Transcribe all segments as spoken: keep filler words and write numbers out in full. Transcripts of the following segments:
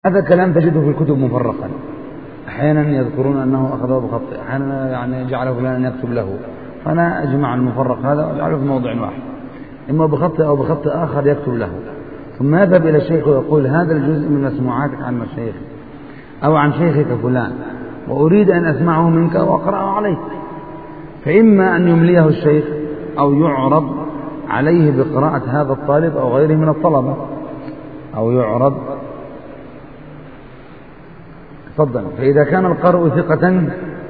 هذا كلام تجده في الكتب مفرقا، أحيانا يذكرون أنه أخذه بخطئ، أحيانا يعني جعل فلانا يكتب له، فأنا أجمع المفرق هذا وأجعله في موضع واحد، إما بخطئ أو بخطئ آخر يكتب له، ثم يذهب إلى الشيخ ويقول هذا الجزء من مسموعاتك عن مشايخ أو عن شيخك فلان، وأريد أن أسمعه منك وأقرأه عليك، فإما أن يمليه الشيخ أو يعرض عليه بقراءة هذا الطالب أو غيره من الطلبة، أو يعرض. تفضل. فإذا كان القارئ ثقة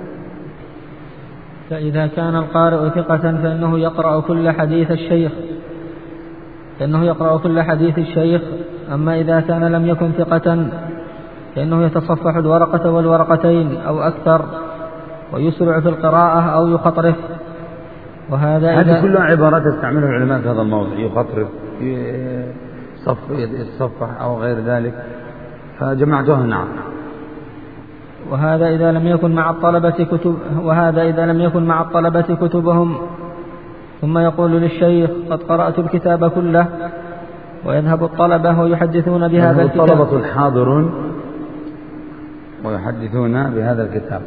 فإذا كان القارئ ثقة فإنه يقرأ كل حديث الشيخ فإنه يقرأ كل حديث الشيخ. أما إذا كان لم يكن ثقة فإنه يتصفح الورقة والورقتين أو أكثر، ويسرع في القراءة أو يخطرف. وهذا هذه كلها عبارات يستعملها العلماء في هذا الموضوع، يخطرف، يتصفح أو غير ذلك، فجمعتها. نعم. وهذا إذا لم يكن مع الطلبة كتب وهذا إذا لم يكن مع الطلبة كتبهم، ثم يقول للشيخ قد قرأت الكتاب كله، ويذهب الطلبة ويحدثون بهذا الكتاب. الطلبة الحاضرون ويحدثون بهذا الكتاب.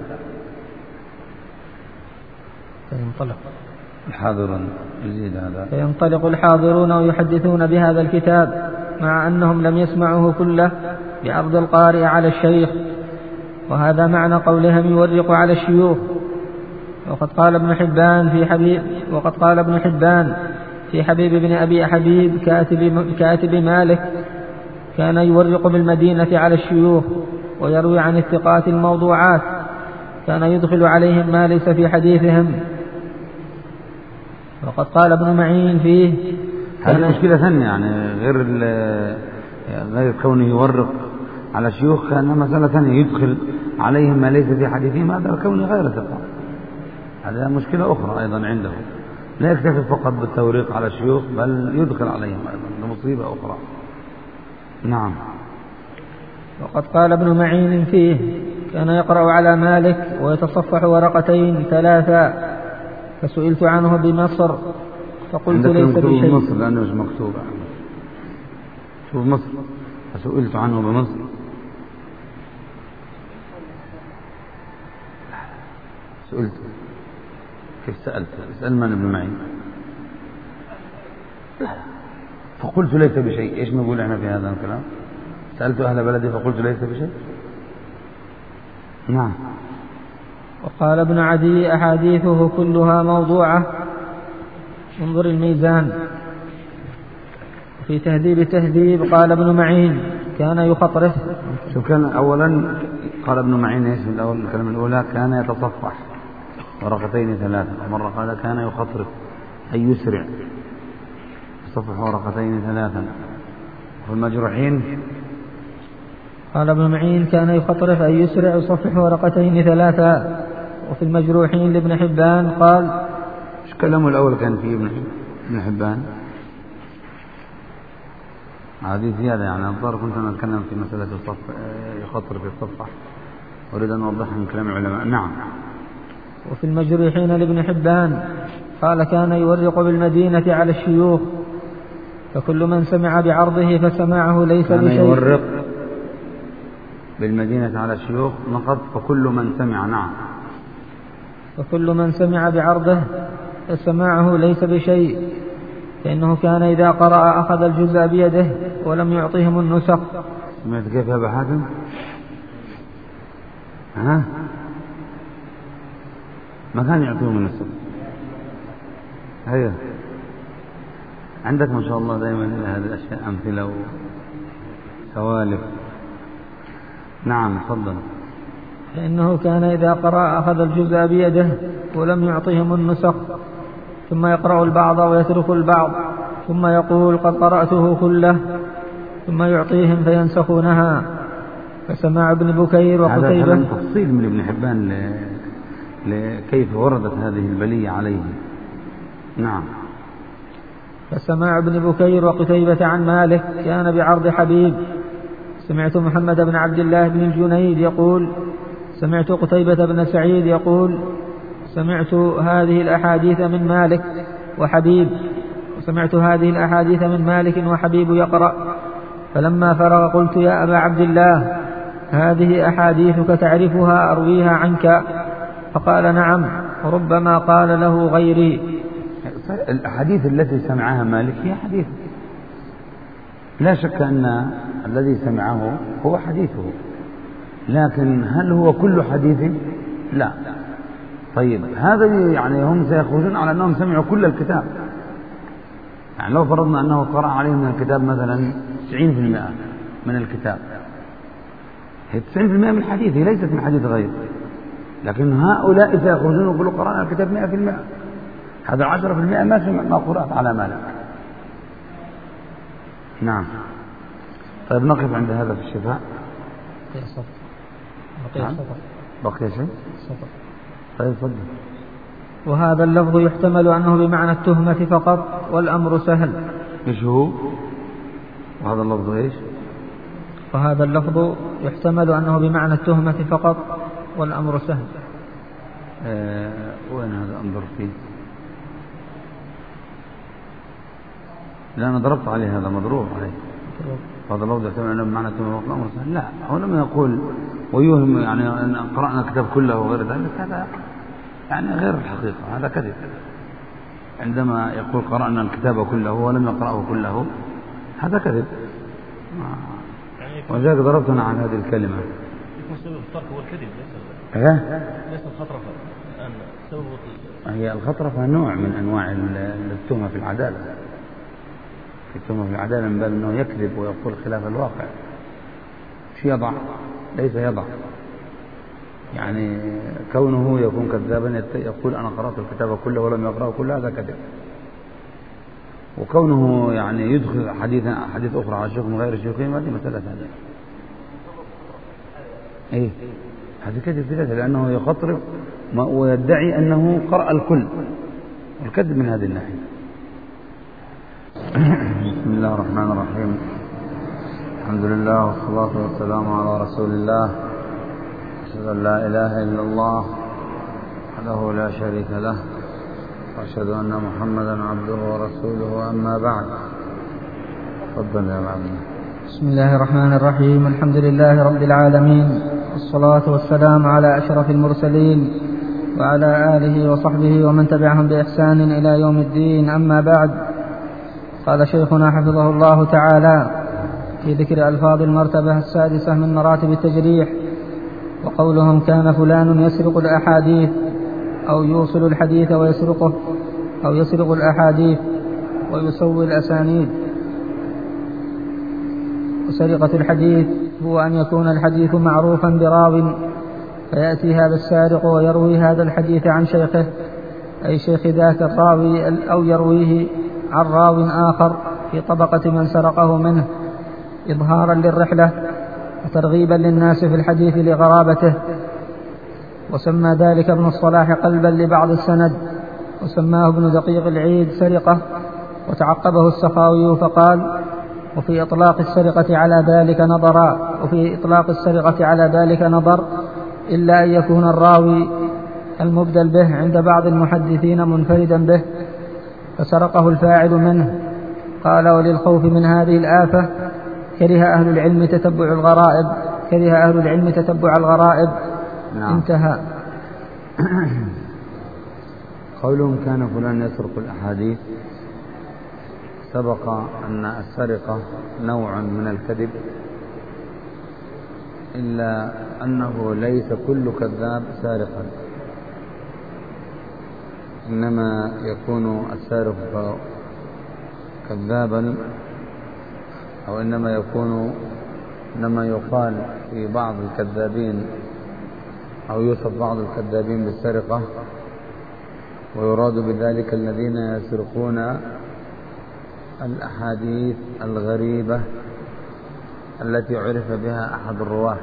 فينطلق الحاضرون يزيد هذا. فينطلق الحاضرون ويحدثون بهذا الكتاب مع أنهم لم يسمعوه كله بعرض القارئ على الشيخ. وهذا معنى قولهم يورق على الشيوخ. وقد قال ابن حبان في حبيب وقد قال ابن حبان في حبيب بن أبي حبيب كاتب, كاتب مالك كان يورق بالمدينة على الشيوخ ويروي عن الثقات الموضوعات، كان يدخل عليهم ما ليس في حديثهم. وقد قال ابن معين فيه هذه مشكلة ثانية، يعني غير غير كونه يورق على الشيوخ، كان مسألة ثانية يدخل عليهم ما ليس في حديثهم، هذا كونه غير ثقة، هذا مشكلة أخرى أيضا عنده، لا يكتفي فقط بالتوريق على الشيوخ بل يدخل عليهم أيضا، مصيبة أخرى. نعم. وقد قال ابن معين فيه كان يقرأ على مالك ويتصفح ورقتين ثلاثة، فسئلت عنه بمصر فقلت ليس بشيء. مصر لأنه مش مكتوب، شوف مصر، فسئلت عنه بمصر. سئلت كيف سألت؟ اسأل من ابن معين. فقلت ليس بشيء. إيش نقول إحنا في هذا الكلام؟ سألت أهل بلدي فقلت ليس بشيء. نعم. وقال ابن عدي أحاديثه كلها موضوعة، انظر الميزان. في تهذيب التهذيب قال ابن معين كان يخطرف. شوف، كان أولا قال ابن معين ايش من الأول؟ الكلمة الأولى كان يتصفح ورقتين ثلاثة، ومرة قال كان يخطرف أي يسرع يتصفح ورقتين ثلاثا. والمجروحين قال ابن معين كان يخطرف أي يسرع يصفح ورقتين ثلاثة. وفي المجروحين لابن حبان قال ايش كلامه الأول كان فيه ابن حبان؟ هذه زيادة، يعني الظاهر كنت أنا أتكلم في مسألة الصف يخطر في الصفحة، أريد أن أوضحها من كلام العلماء. نعم. وفي المجروحين لابن حبان قال كان يورق بالمدينة على الشيوخ، فكل من سمع بعرضه فسماعه ليس بشيء. كان يورق بالمدينة على الشيوخ نقض فكل من سمع. نعم. فكل من سمع بعرضه فسماعه ليس بشيء، فإنه كان إذا قرأ أخذ الجزء بيده ولم يعطيهم النسخ. سمعت كيف يا أبا حاتم؟ ها؟ ما كان يعطيهم النسخ. هيا عندك ما شاء الله دائما هذه الأشياء أمثلة وسوالف. نعم تفضل. فإنه كان إذا قرأ أخذ الجزء بيده ولم يعطيهم النسخ، ثم يقرأ البعض ويترك البعض، ثم يقول قد قرأته كله، ثم يعطيهم فينسخونها. فسماع ابن بكير وقتيبة. هذا تفصيل من ابن حبان لكيف وردت هذه البلية عليه. نعم. فسماع ابن بكير وقتيبة عن مالك كان بعرض حبيب. سمعت محمد بن عبد الله بن الجنيد يقول سمعت قتيبة بن سعيد يقول سمعت هذه الأحاديث من مالك وحبيب وسمعت هذه الأحاديث من مالك وحبيب يقرأ فلما فرغ قلت يا أبا عبد الله هذه أحاديثك تعرفها أرويها عنك؟ فقال نعم، وربما قال له غيري. الأحاديث التي سمعها مالك هي حديث، لا شك أن الذي سمعه هو حديثه، لكن هل هو كل حديث؟ لا. طيب هذا يعني هم سيخرجون على أنهم سمعوا كل الكتاب. يعني لو فرضنا أنه قرأ عليهم من الكتاب مثلا تسعين بالمئة من الكتاب، هي تسعين بالمئة من الحديث، هي ليست من حديث غير، لكن هؤلاء سيخرجون ويقولوا قرأنا الكتاب مئة بالمئة. هذا عشرة بالمئة ما سمع ما قرأت على مالك. نعم. طيب نقف عند هذا في الشفاء. بقي شيء؟ طيب فضل. وهذا اللفظ يحتمل أنه بمعنى التهمة فقط والأمر سهل. إيش هو؟ وهذا اللفظ إيش؟ وهذا اللفظ يحتمل أنه بمعنى التهمة فقط والأمر سهل. أه وين هذا أنظر فيه؟ لا أنا ضربت عليه، هذا مضروب عليه. هذا اللفظ يحتمل أنه بمعنى التهمة فقط والأمر سهل. لا، هو لم يقول ويوهم يعني أن قرأنا الكتاب كله وغير ذلك، هذا يعني غير الحقيقة، هذا كذب. عندما يقول قرأنا الكتاب كله ولم يقرأه كله هذا كذب. وذلك ضربتنا عن هذه الكلمة. يكون سبب الترك هو الكذب ليس إيه؟ ليس الخطرفة. الآن سبب هي الخطرفة نوع من أنواع التهمة في العدالة. التهمة في العدالة من باب أنه يكذب ويقول خلاف الواقع. مش يضع، ليس يضع. يعني كونه يكون كذابا يقول أنا قرأت الكتاب كله ولم يقرأه كله، هذا كذب. وكونه يعني يدخل حديثا حديث أخرى على شيخ من غير شيخين، هذه مسألة ثانية. إيه هذا كذب في ذاته، لأنه يخطرف ويدعي أنه قرأ الكل، والكذب من هذه الناحية. بسم الله الرحمن الرحيم. الحمد لله والصلاة والسلام على رسول الله. أشهد أن لا إله إلا الله وحده لا شريك له، وأشهد أن محمدا عبده ورسوله، أما بعد. تفضل يا معلم. بسم الله الرحمن الرحيم. الحمد لله رب العالمين، والصلاة والسلام على أشرف المرسلين وعلى آله وصحبه ومن تبعهم بإحسان إلى يوم الدين، أما بعد. قال شيخنا حفظه الله تعالى في ذكر ألفاظ المرتبة السادسة من مراتب التجريح، وقولهم كان فلان يسرق الأحاديث أو يوصل الحديث ويسرقه، أو يسرق الأحاديث ويسوي الأسانيد. وسرقة الحديث هو أن يكون الحديث معروفا براو، فيأتي هذا السارق ويروي هذا الحديث عن شيخه، أي شيخ ذاك الراوي، أو يرويه عن راو آخر في طبقة من سرقه منه، إظهارا للرحلة وترغيبا للناس في الحديث لغرابته. وسمى ذلك ابن الصلاح قلبا لبعض السند، وسماه ابن دقيق العيد سرقة، وتعقبه السخاوي فقال: وفي إطلاق السرقة على ذلك نظرا وفي إطلاق السرقة على ذلك نظر إلا أن يكون الراوي المبدل به عند بعض المحدثين منفردا به فسرقه الفاعل منه. قال: وللخوف من هذه الآفة كره أهل العلم تتبع الغرائب كره أهل العلم تتبع الغرائب. نعم. انتهى. قولهم كان فلان يسرق الأحاديث، سبق أن السرقة نوع من الكذب، إلا أنه ليس كل كذاب سارقا، إنما يكون السارق كذابا، أو إنما يكون إنما يقال في بعض الكذابين أو يوصف بعض الكذابين بالسرقة، ويراد بذلك الذين يسرقون الأحاديث الغريبة التي عرف بها أحد الرواة،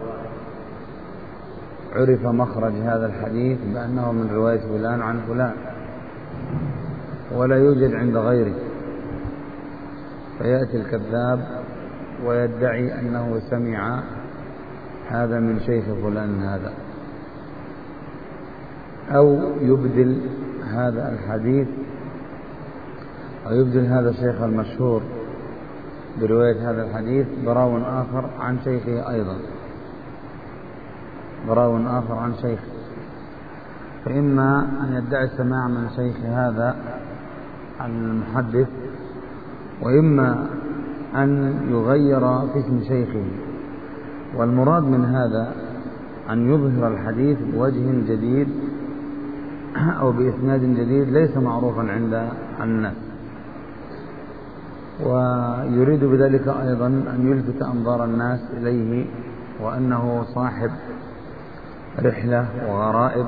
عرف مخرج هذا الحديث بأنه من رواية فلان عن فلان ولا يوجد عند غيره، فيأتي الكذاب ويدعي أنه سمع هذا من شيخ فلان هذا، أو يبدل هذا الحديث أو يبدل هذا الشيخ المشهور برواية هذا الحديث براو آخر عن شيخه أيضا، براو آخر عن شيخه، فإما أن يدعي السماع من شيخ هذا المحدث، وإما أن يغير في اسم شيخه. والمراد من هذا أن يظهر الحديث بوجه جديد أو بإسناد جديد ليس معروفا عند الناس، ويريد بذلك أيضا أن يلفت أنظار الناس إليه، وأنه صاحب رحلة وغرائب،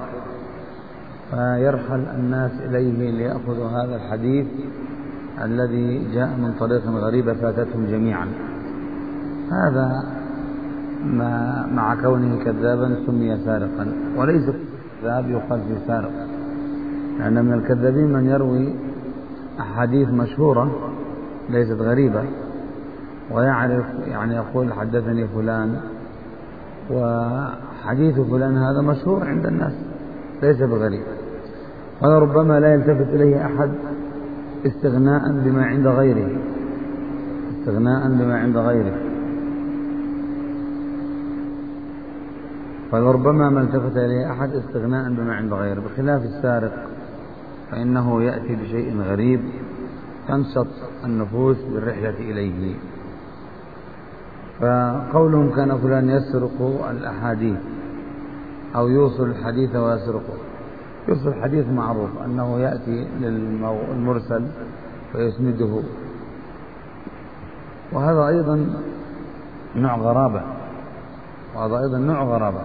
فيرحل الناس إليه ليأخذوا هذا الحديث الذي جاء من طريق غريبة فاتتهم جميعا. هذا ما مع كونه كذابا سمي سارقا، وليس كذاب يقال في سارق، لأن من الكذابين من يروي أحاديث مشهورة ليست غريبة ويعرف، يعني يقول حدثني فلان، وحديث فلان هذا مشهور عند الناس ليس بغريب، ولربما لا يلتفت إليه أحد استغناء بما عند غيره، استغناء بما عند غيره، فلربما ما التفت إليه أحد استغناء بما عند غيره، بخلاف السارق فإنه يأتي بشيء غريب تنشط النفوس بالرحلة إليه. فقولهم كان فلان يسرق الأحاديث أو يوصل الحديث ويسرقه، يوصل الحديث معروف أنه يأتي للمرسل ويسنده، وهذا أيضا نوع غرابة، وهذا أيضا نوع غرابة،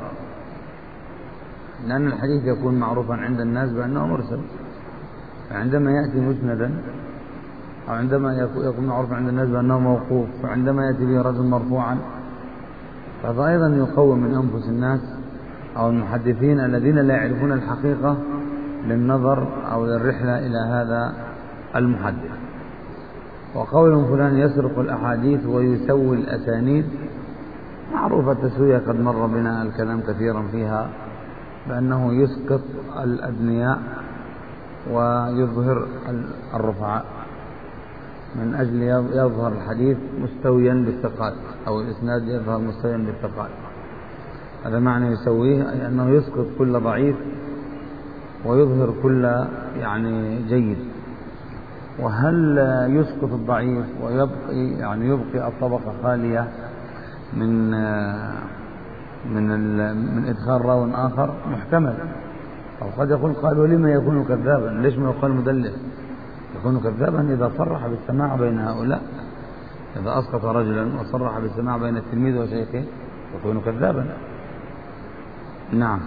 لأن الحديث يكون معروفا عند الناس بأنه مرسل، فعندما يأتي مسندا أو عندما يكون معروفا عند الناس بأنه موقوف، فعندما يأتي به رجل مرفوعا، فهذا أيضا يقوم من أنفس الناس أو المحدثين الذين لا يعرفون الحقيقة للنظر أو للرحلة إلى هذا المحدث. وقول فلان يسرق الأحاديث ويسوي الأسانيد، معروفة التسوية، قد مر بنا الكلام كثيرا فيها، بأنه يسقط الأدنياء ويظهر الرفعاء من أجل يظهر الحديث مستويا بالثقات، أو الإسناد يظهر مستويا بالثقات. هذا معنى يسويه، أي أنه يسقط كل ضعيف ويظهر كل يعني جيد. وهل يسقط الضعيف ويبقي يعني يبقي الطبقة خالية من من من إدخال راو آخر؟ محتمل. أو قد يقول قال ولما يكون كذابا؟ ليش ما يقال مدلس؟ يكون كذابا إذا صرح بالسماع بين هؤلاء، إذا أسقط رجلا وصرح بالسماع بين التلميذ وشيخه يكون كذابا. نعم.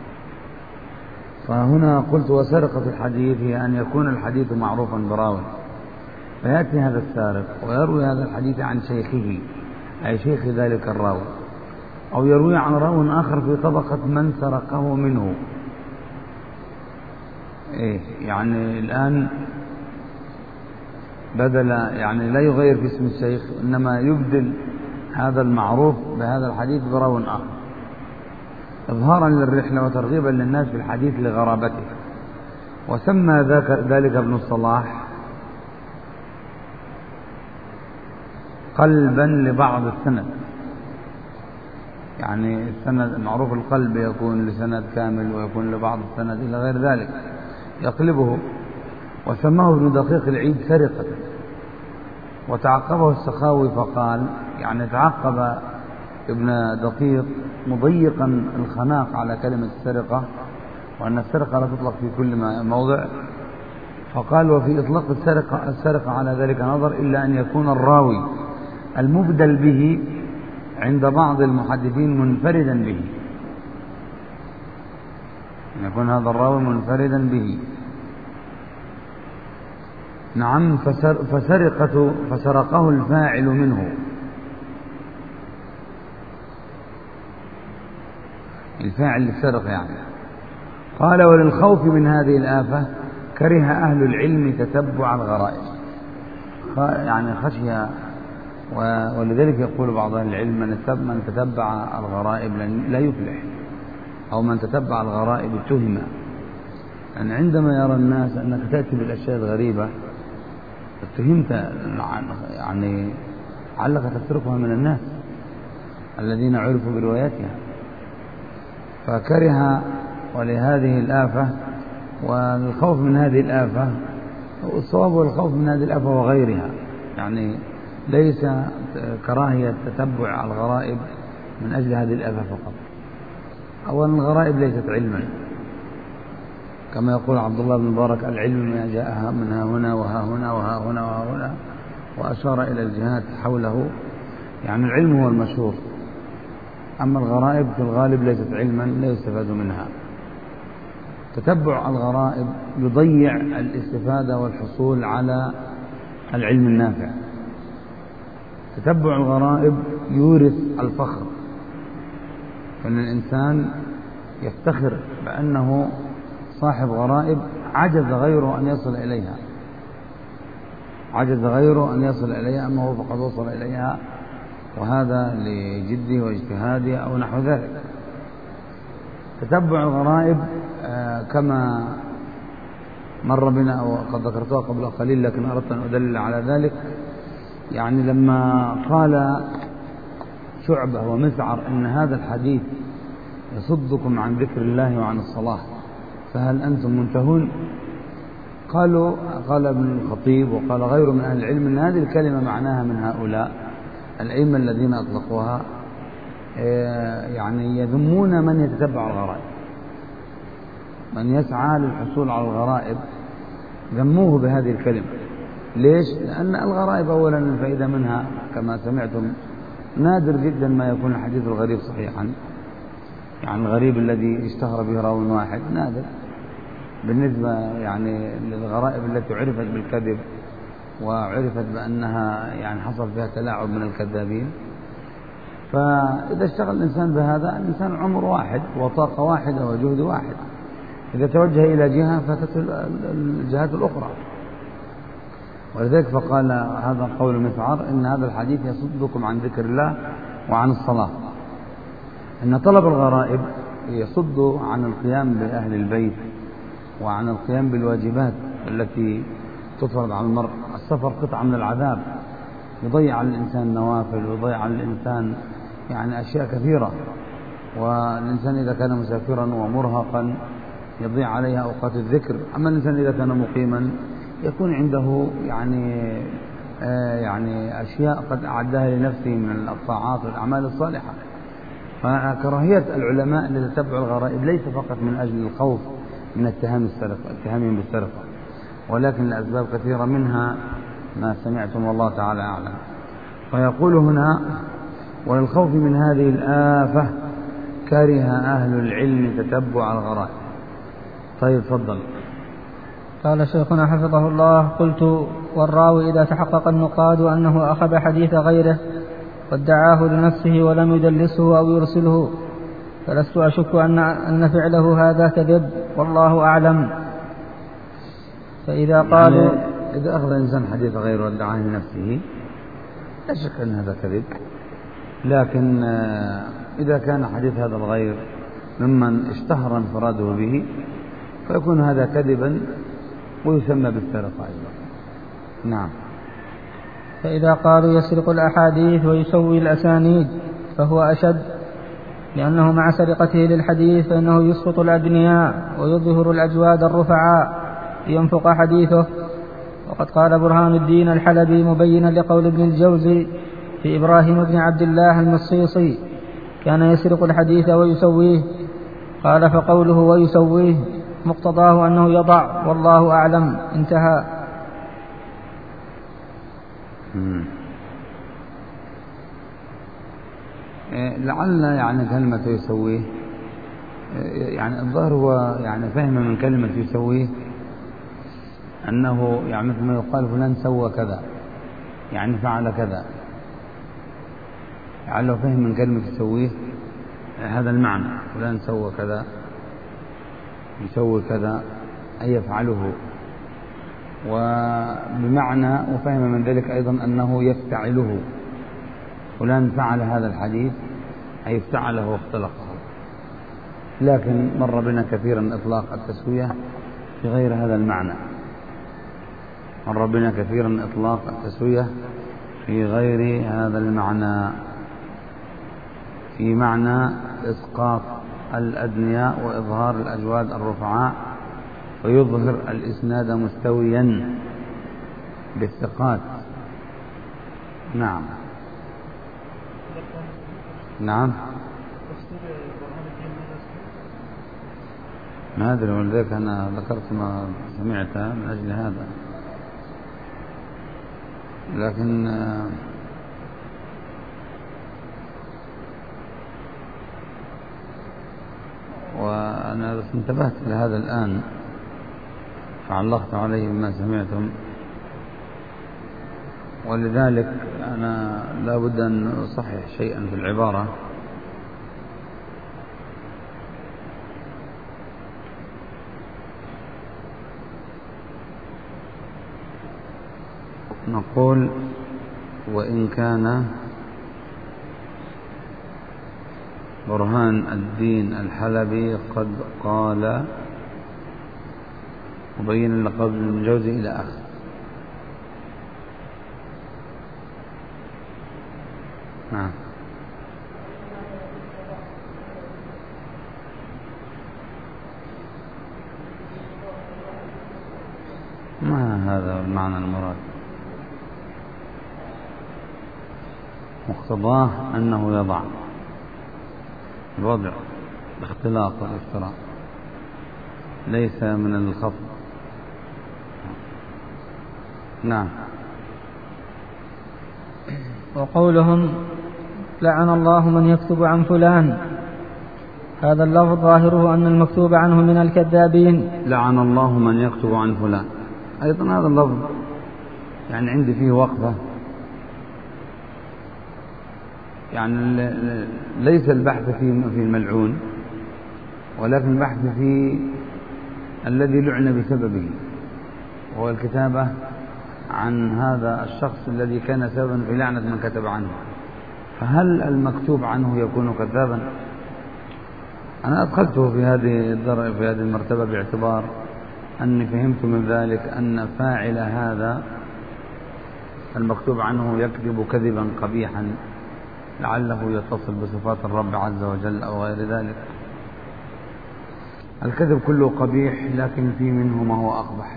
فهنا قلت وسرقة الحديث هي أن يكون الحديث معروفا براو، فيأتي هذا السارق ويروي هذا الحديث عن شيخه، أي شيخ ذلك الراوي، أو يروي عن راو آخر في طبقة من سرقه منه. إيه يعني الآن بدل يعني لا يغير في اسم الشيخ، إنما يبدل هذا المعروف بهذا الحديث براو آخر، إظهارا للرحلة وترغيبا للناس في الحديث لغرابته. وسمى ذلك ابن الصلاح قلبا لبعض السند، يعني السند معروف القلب يكون لسند كامل ويكون لبعض السند إلى غير ذلك يقلبه. وسماه ابن دقيق العيد سرقة، وتعقبه السخاوي فقال، يعني تعقب ابن دقيق مضيقا الخناق على كلمة السرقة، وأن السرقة لا تطلق في كل موضع، فقال وفي إطلاق السرقة, السرقة على ذلك نظر، إلا أن يكون الراوي المبدل به عند بعض المحدثين منفردا به، أن يكون هذا الراوي منفردا به. نعم. فسرقة فسرقه الفاعل منه، الفاعل للسرقة يعني. قال وللخوف من هذه الآفة كره أهل العلم تتبع الغرائب، يعني خشية، ولذلك يقول بعض أهل العلم من تتبع الغرائب لا يفلح، أو من تتبع الغرائب اتهم. يعني عندما يرى الناس أنك تأتي بالأشياء الغريبة اتهمت، يعني علك تتركها من الناس الذين عرفوا بروايتها. فكره ولهذه الآفة والخوف من هذه الآفة، والصواب والخوف من هذه الآفة وغيرها، يعني ليس كراهية تتبع الغرائب من أجل هذه الآفة فقط. أولا الغرائب ليست علما، كما يقول عبد الله بن مبارك: العلم ما جاء من ها هنا وها هنا وها هنا وها هنا، وأشار إلى الجهات حوله، يعني العلم هو المشهور، أما الغرائب في الغالب ليست علما لا يستفاد منها. تتبع الغرائب يضيع الاستفادة والحصول على العلم النافع. تتبع الغرائب يورث الفخر، فإن الإنسان يفتخر بأنه صاحب غرائب عجز غيره أن يصل إليها، عجز غيره أن يصل إليها، أما هو فقد وصل إليها، وهذا لجده واجتهاده أو نحو ذلك. تتبع الغرائب آه كما مر بنا أو قد ذكرتها قبل قليل، لكن أردت أن أدلل على ذلك. يعني لما قال شعبة ومسعر إن هذا الحديث يصدكم عن ذكر الله وعن الصلاة فهل أنتم منتهون؟ قالوا قال ابن الخطيب وقال غيره من أهل العلم أن هذه الكلمة معناها من هؤلاء الأئمة الذين أطلقوها يعني يذمون من يتتبع الغرائب، من يسعى للحصول على الغرائب ذموه بهذه الكلمة. ليش؟ لأن الغرائب أولا الفائدة منها كما سمعتم نادر جدا ما يكون الحديث الغريب صحيحا، يعني الغريب الذي اشتهر به راو واحد نادر بالنسبة يعني للغرائب التي عرفت بالكذب وعرفت بأنها يعني حصل فيها تلاعب من الكذابين. فإذا اشتغل الإنسان بهذا، الإنسان عمر واحد وطاقة واحدة وجهد واحد، إذا توجه إلى جهة فاتت الجهات الأخرى. ولذلك فقال هذا قول مسعر إن هذا الحديث يصدكم عن ذكر الله وعن الصلاة، إن طلب الغرائب يصد عن القيام بأهل البيت وعن القيام بالواجبات التي تفرض على المرء. السفر قطعة من العذاب، يضيع على الإنسان نوافل ويضيع على الإنسان يعني أشياء كثيرة، والإنسان إذا كان مسافرا ومرهقا يضيع عليها أوقات الذكر. أما الإنسان إذا كان مقيما يكون عنده يعني آه يعني أشياء قد أعدها لنفسه من الطاعات والأعمال الصالحة. فكراهية العلماء لتتبع الغرائب ليس فقط من أجل الخوف من اتهام السرقة اتهامهم بالسرقة، ولكن لأسباب كثيرة منها ما سمعتم والله تعالى أعلم. فيقول هنا: وللخوف من هذه الآفة كره أهل العلم تتبع الغرائب. طيب تفضل. قال شيخنا حفظه الله: قلت: والراوي إذا تحقق النقاد أنه أخذ حديث غيره وادعاه لنفسه ولم يدلسه أو يرسله فلست أشك أن أن فعله هذا كذب، والله أعلم. فإذا قالوا يعني إذا أخذ إنسان حديث غيره وادعاه لنفسه لا شك أن هذا كذب، لكن إذا كان حديث هذا الغير ممن اشتهر انفراده به فيكون هذا كذبا ويسمى بالسرقة أيضا. نعم. فإذا قالوا يسرق الأحاديث ويسوي الأسانيد فهو أشد، لأنه مع سرقته للحديث فإنه يسقط الأدنياء ويظهر الأجواد الرفعاء لينفق حديثه. وقد قال برهان الدين الحلبي مبينا لقول ابن الجوزي في إبراهيم بن عبد الله المصيصي: كان يسرق الحديث ويسويه. قال: فقوله ويسويه مقتضاه أنه يضع والله أعلم. انتهى. لعل يعني كلمة يسويه يعني الظاهر هو يعني فهم من كلمة يسويه أنه يعني مثل ما يقال فلان سوى كذا، يعني فعل كذا، لعله فهم من كلمة يسويه هذا المعنى، فلان سوى كذا يسوي كذا أي يفعله. وبمعنى وفهم من ذلك أيضا أنه يفتعله، فلان فعل هذا الحديث أي افتعله واختلقه. لكن مر بنا كثيرا إطلاق التسوية في غير هذا المعنى، مر بنا كثيرا إطلاق التسوية في غير هذا المعنى، في معنى إسقاط الأدنياء وإظهار الأجواد الرفعاء، ويظهر الإسناد مستويا بالثقات. نعم نعم ما أدري، ولذلك أنا ذكرت ما سمعته من أجل هذا، لكن وأنا انتبهت لهذا الآن فعلقت عليه بما سمعتم، ولذلك أنا لا بد أن أصحح شيئا في العبارة. نقول وإن كان برهان الدين الحلبي قد قال مبين لقول ابن الجوزي إلى آخره. نعم ما هذا المعنى المراد، مقتضاه أنه يضع الوضع الاختلاط والافتراء، ليس من الخفض. نعم. وقولهم لعن الله من يكتب عن فلان، هذا اللفظ ظاهره أن المكتوب عنه من الكذابين. لعن الله من يكتب عن فلان، أيضا هذا اللفظ يعني عندي فيه وقفة، يعني ليس البحث في في الملعون، ولكن البحث في الذي لعن بسببه، وهو الكتابة عن هذا الشخص الذي كان سببا في لعنة من كتب عنه. فهل المكتوب عنه يكون كذابا؟ أنا أدخلته في هذه الدرجة في هذه المرتبة باعتبار أني فهمت من ذلك أن فاعل هذا المكتوب عنه يكذب كذبا قبيحا لعله يتصل بصفات الرب عز وجل أو غير ذلك. الكذب كله قبيح، لكن في منه ما هو أقبح.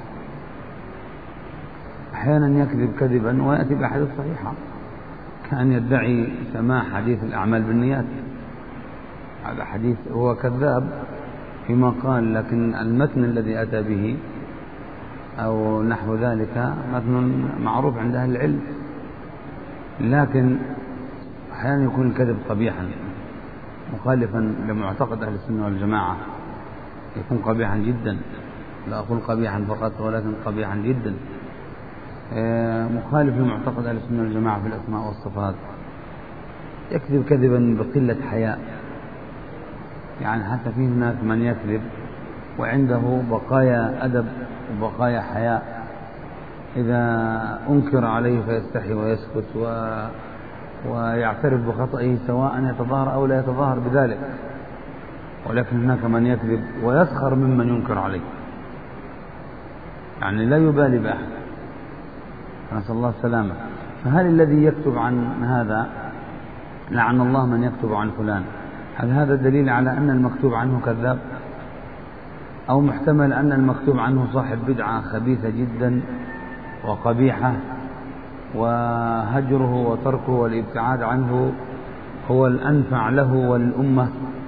أحيانا يكذب كذبا ويأتي بأحاديث صحيحة، كان يدعي سماع حديث الأعمال بالنيات، هذا حديث هو كذاب فيما قال، لكن المتن الذي أتى به أو نحو ذلك متن معروف عند أهل العلم. لكن أحيانا يكون الكذب قبيحا مخالفا لمعتقد أهل السنة والجماعة، يكون قبيحا جدا، لا أقول قبيحا فقط ولكن قبيحا جدا، مخالف لمعتقد أهل السنة والجماعة في الأسماء والصفات. يكذب كذبا بقلة حياء، يعني حتى في هناك من يكذب وعنده بقايا أدب وبقايا حياء، إذا أنكر عليه فيستحي ويسكت و... ويعترف بخطئه سواء يتظاهر أو لا يتظاهر بذلك. ولكن هناك من يكذب ويسخر ممن ينكر عليه، يعني لا يبالي بأحد، نسأل الله السلامة. فهل الذي يكتب عن هذا لعن الله من يكتب عن فلان، هل هذا دليل على أن المكتوب عنه كذاب، أو محتمل أن المكتوب عنه صاحب بدعة خبيثة جدا وقبيحة، وهجره وتركه والابتعاد عنه هو الأنفع له والأمة،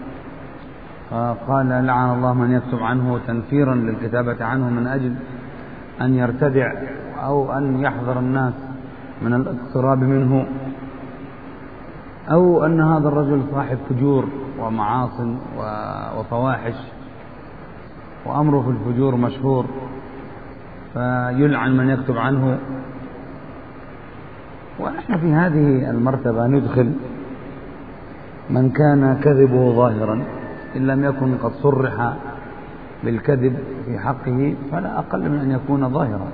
فقال لعن الله من يكتب عنه تنفيرا للكتابة عنه من أجل أن يرتدع أو أن يحذر الناس من الاقتراب منه، أو أن هذا الرجل صاحب فجور ومعاصٍ وفواحش وأمره في الفجور مشهور فيلعن من يكتب عنه. ونحن في هذه المرتبة ندخل من كان كذبه ظاهرا إن لم يكن قد صرح بالكذب في حقه، فلا أقل من أن يكون ظاهرا.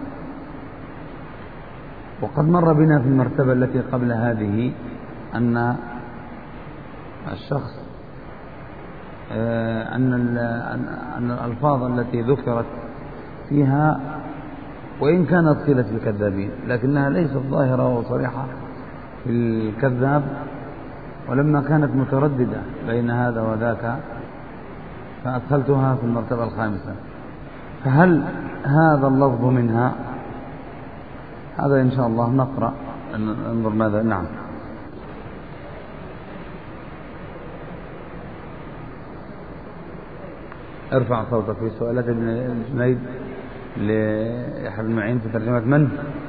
وقد مر بنا في المرتبة التي قبل هذه أن الشخص أن أن الألفاظ التي ذكرت فيها وإن كانت صلة الكذابين لكنها ليست ظاهرة وصريحة في الكذاب، ولما كانت مترددة بين هذا وذاك فأدخلتها في المرتبة الخامسة. فهل هذا اللفظ منها؟ هذا إن شاء الله نقرأ انظر ماذا. نعم. ارفع صوتك في سؤالات ابن الجنيد ليحيى بن معين في ترجمة من؟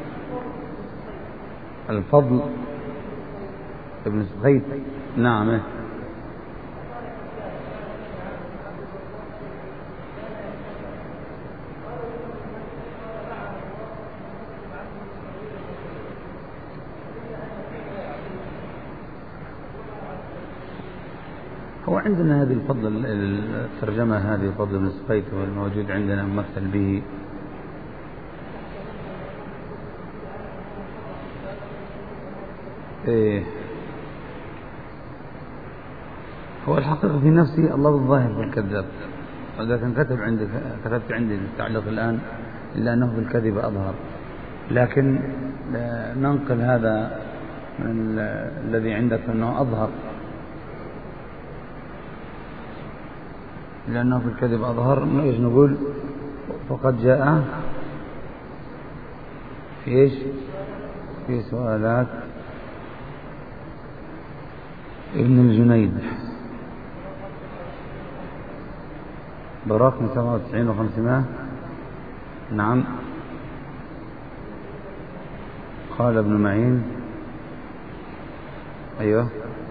الفضل ابن سخيت. نعم. هو عندنا هذه الفضل الترجمة هذه فضل بن سخيت هو الموجود عندنا ممثل به. إيه هو الحقيقة في نفسي الله الظاهر في الكذاب، وإذا كان كتب عندي كتبت عندي التعليق الآن إلا أنه في الكذب أظهر، لكن ننقل هذا من الذي عندك أنه أظهر، لأنه في الكذب أظهر. إيش نقول؟ فقد جاء في إيش؟ في سؤالات ابن الجنيد برقم سبعة وتسعين وخمسمائة. نعم. قال ابن معين. أيوه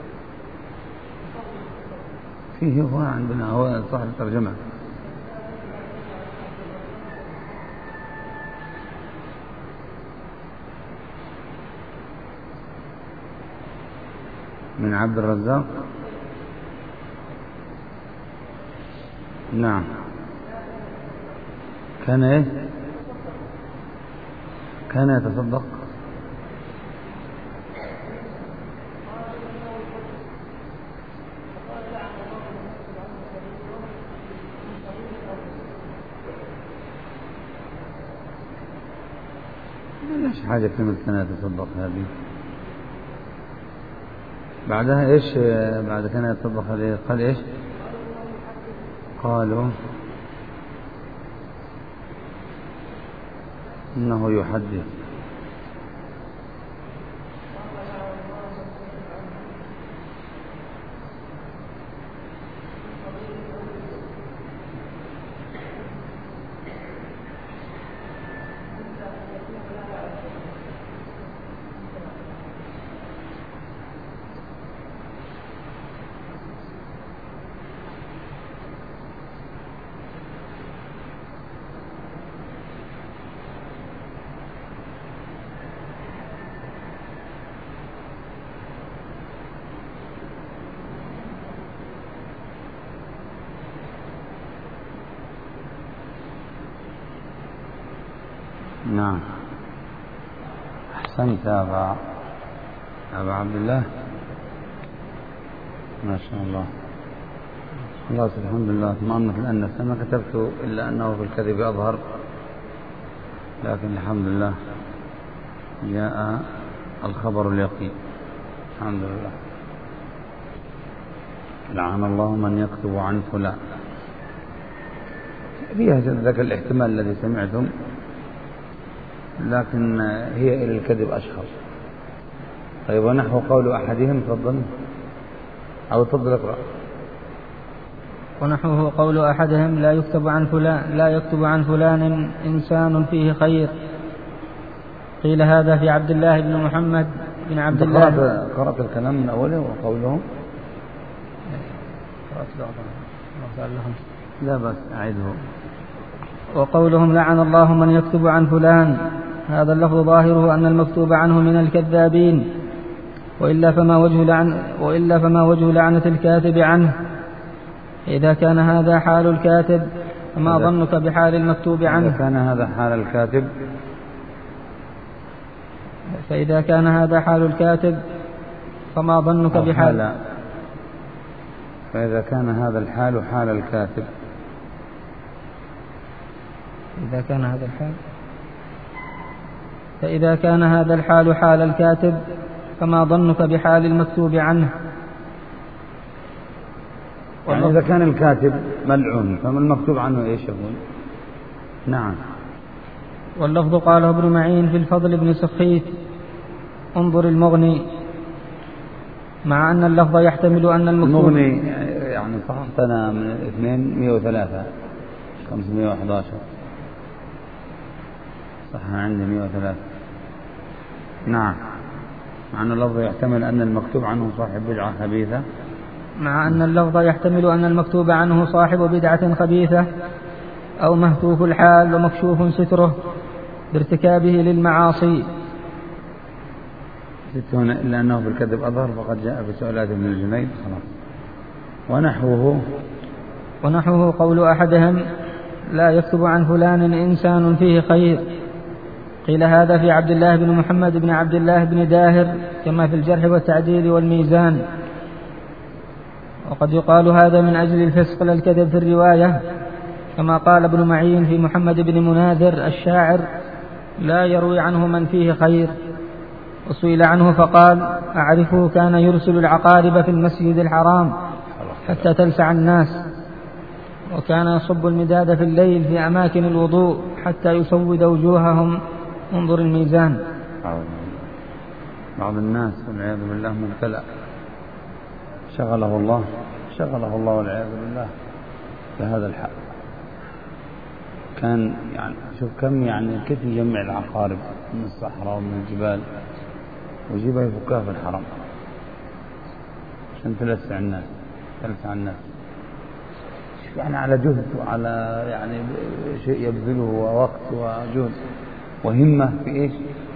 فيه هو عندنا هو صاحب الترجمة. من عبد الرزاق. نعم. كان ايه؟ كان يتصدق. ليش حاجة كلمة كان يتصدق هذه؟ بعدها ايش؟ بعد كان يتصدق هذه قال ايش؟ قالوا إنه يحدث. نعم. أحسنت يا أبا أبا عبد الله، ما شاء الله. خلاص الحمد لله اطمأنت لأن نفسي ما كتبت إلا أنه في الكذب أظهر، لكن الحمد لله جاء الخبر اليقين الحمد لله. لعن الله من يكتب عن فلان، فيها ذاك الاحتمال الذي سمعتم، لكن هي إلى الكذب أشهر. طيب ونحو قول أحدهم تفضل أو تفضل اقرأ. ونحوه قول أحدهم لا يكتب عن فلان لا يكتب عن فلان إنسان فيه خير. قيل هذا في عبد الله بن محمد بن عبد الله. قرأت, قرأت الكلام من أوله وقولهم. لا بس أعيده. وقولهم لعن الله من يكتب عن فلان، هذا اللفظ ظاهره أن المكتوب عنه من الكذابين، وإلا فما وجه لعن وإلا فما وجه لعنة الكاتب عنه. إذا كان هذا حال الكاتب فما ظنك بحال المكتوب عنه؟ إذا كان هذا حال الكاتب فإذا كان هذا حال الكاتب فما ظنك بحال فإذا كان هذا الحال حال الكاتب إذا كان هذا الحال فإذا كان هذا الحال حال الكاتب فما ظنك بحال المكتوب عنه. يعني إذا كان الكاتب ملعون فما المكتوب عنه إيش يقول؟ نعم. واللفظ قاله ابن معين في الفضل بن سخيت انظر المغني، مع أن اللفظ يحتمل أن المكتوب المغني يعني صححت أنا من اثنين مئة وثلاثة خمسمائة وأحد عشر صح عندي مئة وثلاثة. نعم، مع أن اللفظ يحتمل أن المكتوب عنه صاحب بدعة خبيثة مع أن اللفظ يحتمل أن المكتوب عنه صاحب بدعة خبيثة أو مهتوك الحال ومكشوف ستره بارتكابه للمعاصي. زدت هنا إلا أنه في الكذب أظهر فقد جاء في سؤالات ابن الجنيد خلاص. ونحوه ونحوه قول أحدهم لا يكتب عن فلان إنسان فيه خير. قيل هذا في عبد الله بن محمد بن عبد الله بن داهر كما في الجرح والتعديل والميزان. وقد يقال هذا من أجل الفسق لا الكذب في الرواية، كما قال ابن معين في محمد بن مناذر الشاعر لا يروي عنه من فيه خير. وسئل عنه فقال أعرفه كان يرسل العقارب في المسجد الحرام حتى تلسع الناس، وكان يصب المداد في الليل في أماكن الوضوء حتى يسود وجوههم انظر الميزان. بعض الناس والعياذ بالله مبتلى شغله الله شغله الله والعياذ بالله بهذا الحق. كان يعني شوف كم يعني كيف يجمع العقارب من الصحراء ومن الجبال ويجيبها يفكها في الحرم عشان تلسع الناس تلسع الناس يعني على جهد وعلى يعني شيء يبذله ووقت وجهد وهمة في إيش.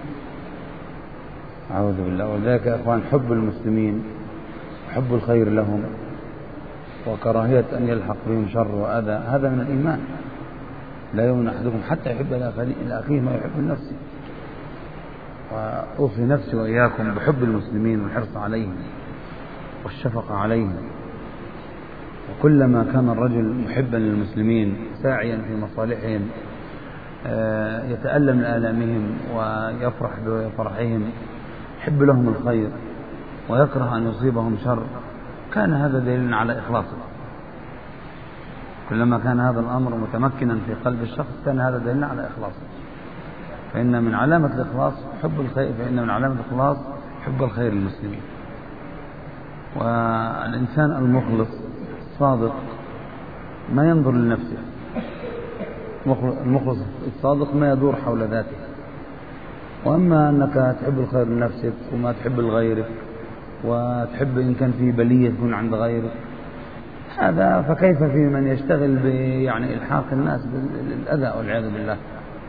أعوذ بالله. وذلك يا أخوان حب المسلمين وحب الخير لهم وكراهية أن يلحق بهم شر وأذى هذا من الإيمان. لا يؤمن أحدكم حتى يحب لأخيه ما يحب لنفسه. وأوصي نفسي وإياكم بحب المسلمين والحرص عليهم والشفقة عليهم. وكلما كان الرجل محبا للمسلمين ساعيا في مصالحهم يتألم لآلامهم ويفرح بفرحهم يحب لهم الخير ويكره أن يصيبهم شر كان هذا دليل على إخلاصه. كلما كان هذا الأمر متمكنا في قلب الشخص كان هذا دليل على إخلاصه. فإن من علامة الإخلاص حب الخير فإن من علامة الإخلاص حب الخير للمسلمين. والإنسان المخلص الصادق ما ينظر لنفسه. المخلص الصادق ما يدور حول ذاته. وأما أنك تحب الخير لنفسك وما تحب لغيرك وتحب إن كان في بلية تكون عند غيرك هذا فكيف في من يشتغل يعني إلحاق الناس بالأذى والعياذ بالله.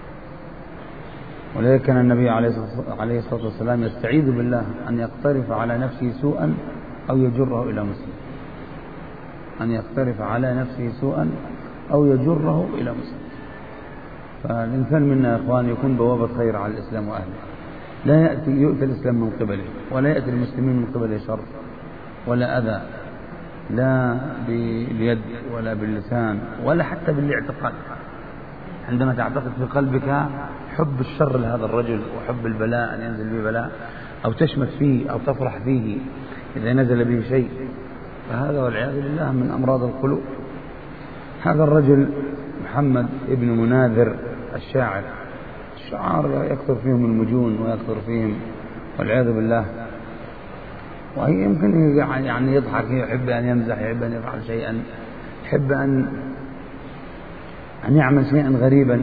ولذلك كان النبي عليه الصلاة والسلام يستعيذ بالله أن يقترف على نفسه سوءا أو يجره إلى مسلم. أن يقترف على نفسه سوءا أو يجره إلى مسلم. فالإنسان منا يا إخوان يكون بوابة خير على الإسلام وأهله. لا يأتي يؤتى الإسلام من قبله ولا يأتي المسلمين من قبله شر ولا أذى لا باليد ولا باللسان ولا حتى بالاعتقاد. عندما تعتقد في قلبك حب الشر لهذا الرجل وحب البلاء أن ينزل به بلاء أو تشمت فيه أو تفرح فيه إذا نزل به شيء فهذا والعياذ بالله من أمراض القلوب. هذا الرجل محمد ابن مناذر الشاعر الشعار يكثر فيهم المجون ويكثر فيهم والعياذ بالله. وهي يمكن يعني يضحك يحب أن يمزح يحب أن يفعل شيئا يحب أن أن يعمل شيئا غريبا.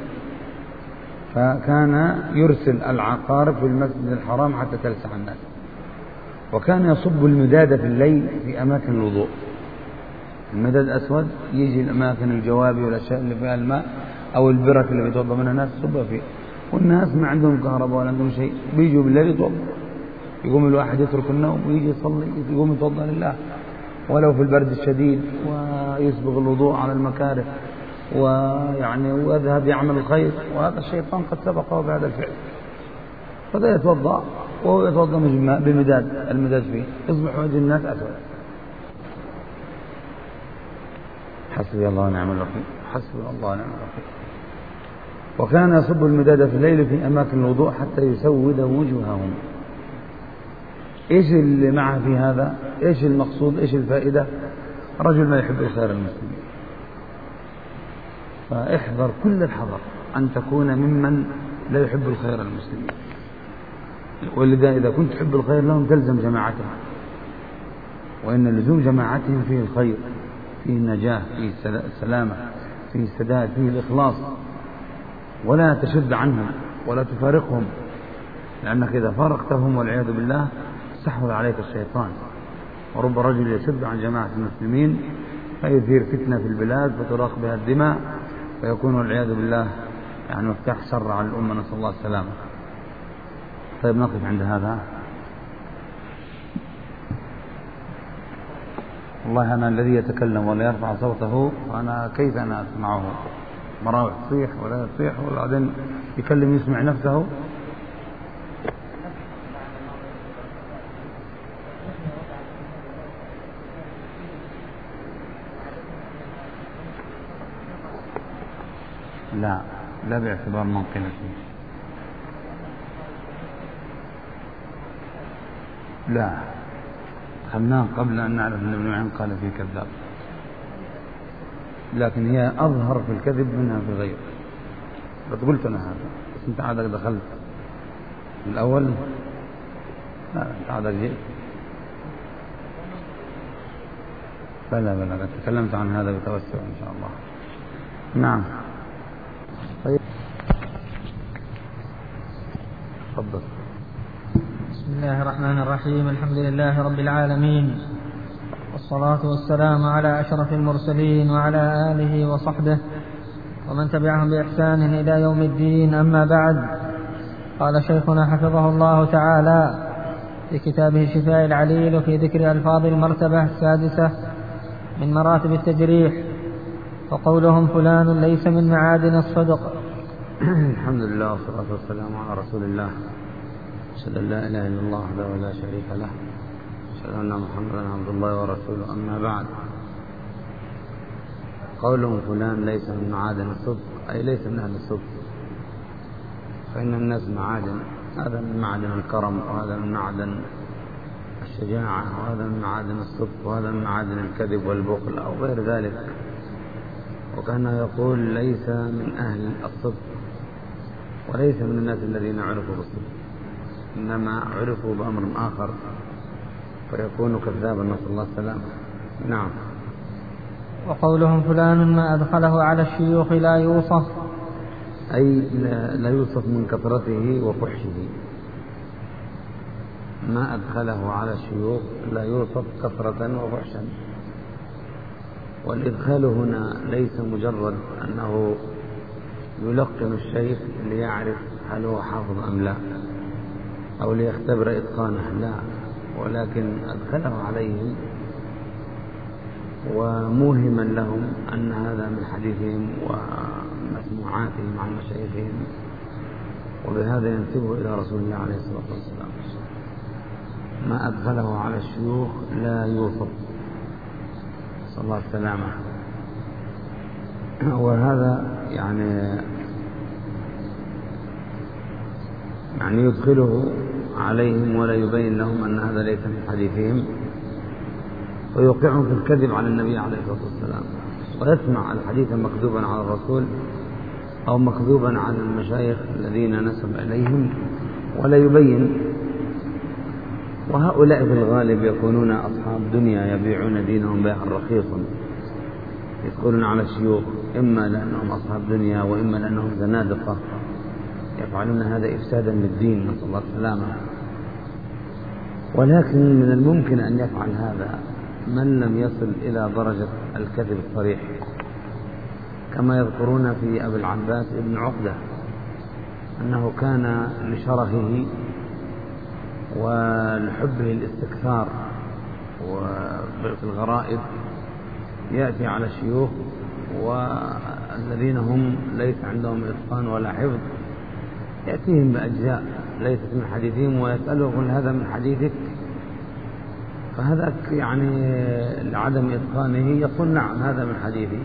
فكان يرسل العقارب في المسجد الحرام حتى تلسع الناس. وكان يصب المداد في الليل في أماكن الوضوء. المداد أسود يجي الأماكن الجوابي والأشياء اللي فيها الماء أو البرك اللي بيتوضى منها الناس يصبها فيه. والناس ما عندهم كهرباء ولا عندهم شيء بيجوا بالليل يتوضى. يقوم الواحد يترك النوم ويجي يصلي يقوم يتوضى لله ولو في البرد الشديد ويسبغ الوضوء على المكاره ويعني ويذهب يعمل الخير. وهذا الشيطان قد سبقه بهذا الفعل. فذا يتوضأ وهو يتوضأ بمداد المداد فيه يصبح وجه الناس أسود. حسبي الله ونعم الوكيل حسبي الله ونعم الوكيل. وكان يصب المداد في الليل في أماكن الوضوء حتى يسود وجوههم. إيش اللي معه في هذا؟ إيش المقصود؟ إيش الفائدة؟ رجل ما يحب خير المسلمين، فاحذر كل الحذر أن تكون ممن لا يحب الخير المسلمين. ولذا إذا كنت تحب الخير لهم تلزم جماعتهم، وإن لزوم جماعتهم فيه الخير، فيه النجاة، فيه السلامة، فيه السداد، فيه الإخلاص. ولا تشد عنهم ولا تفارقهم، لأنك إذا فارقتهم والعياذ بالله استحوذ عليك الشيطان، ورب رجل يشد عن جماعة المسلمين فيثير فتنة في البلاد فتراق بها الدماء، فيكون والعياذ بالله يعني مفتاح شر على الأمة، نسأل الله السلامة. طيب نقف عند هذا. والله أنا الذي يتكلم ولا يرفع صوته أنا كيف أنا أسمعه؟ مراوح تصيح ولا تصيح وبعدين يكلم يسمع نفسه. لا لا باعتبار منقلته، لا خلناه قبل أن نعرف أن ابن معين قال فيه كذاب، لكن هي أظهر في الكذب منها في الغير. بس قلت أنا هذا، بس أنت عادك دخلت الأول. لا أنت عادك جئت. بلا بلا قد تكلمت عن هذا بتوسع إن شاء الله. نعم طيب تفضل. بسم الله الرحمن الرحيم. الحمد لله رب العالمين، والصلاة والسلام على أشرف المرسلين وعلى آله وصحبه ومن تبعهم بإحسان إلى يوم الدين. أما بعد، قال شيخنا حفظه الله تعالى في كتابه شفاء العليل وفي ذكر ألفاظ المرتبة السادسة من مراتب التجريح: وقولهم فلان ليس من معادن الصدق. الحمد لله والصلاة والسلام على رسول الله، أشهد أن لا إله إلا الله وحده لا شريك له، أشهد أن محمدا عبد الله ورسوله. أما بعد، قولهم فلان ليس من معادن الصدق أي ليس من أهل الصدق، فإن الناس معادن، هذا من معدن الكرم، وهذا من معدن الشجاعة، وهذا من معادن الصدق، وهذا من معادن الكذب والبخل أو غير ذلك. وكان يقول ليس من أهل الصدق، وليس من الناس الذين عرفوا بالصدق، إنما عرفوا بأمر آخر فيكون كذابا، نسأل الله السلامة. نعم. وقولهم فلان ما أدخله على الشيوخ لا يوصف، أي لا يوصف من كثرته وفحشه. ما أدخله على الشيوخ لا يوصف كثرة وفحشا. والإدخال هنا ليس مجرد أنه يلقن الشيخ ليعرف هل هو حافظ أم لا، أو ليختبر إتقانه، لا، ولكن أدخله عليهم وموهما لهم أن هذا من حديثهم ومسموعاتهم عن مشايخهم، وبهذا ينسبه إلى رسول الله عليه الصلاة والسلام. ما أدخله على الشيوخ لا يوصف، صلى الله السلامة. وهذا يعني يعني يدخله عليهم ولا يبين لهم أن هذا ليس من حديثهم، ويوقعهم في الكذب على النبي عليه الصلاة والسلام، ويسمع الحديث مكذوبا على الرسول أو مكذوبا على المشايخ الذين نسب إليهم ولا يبين. وهؤلاء في الغالب يكونون أصحاب دنيا يبيعون دينهم بيعا رخيصا، يدخلون على الشيوخ إما لأنهم أصحاب دنيا وإما لأنهم زنادقة يفعلون هذا إفسادا للدين، نسأل الله السلامة. ولكن من الممكن أن يفعل هذا من لم يصل إلى درجة الكذب الصريح، كما يذكرون في أبي العباس ابن عقدة أنه كان لشرفه ولحبه الاستكثار وفي الغرائب يأتي على الشيوخ والذين هم ليس عندهم إتقان ولا حفظ، يأتيهم بأجزاء ليست من حديثهم ويسألهم هذا من حديثك، فهذا يعني لعدم إتقانه يقول نعم هذا من حديثي،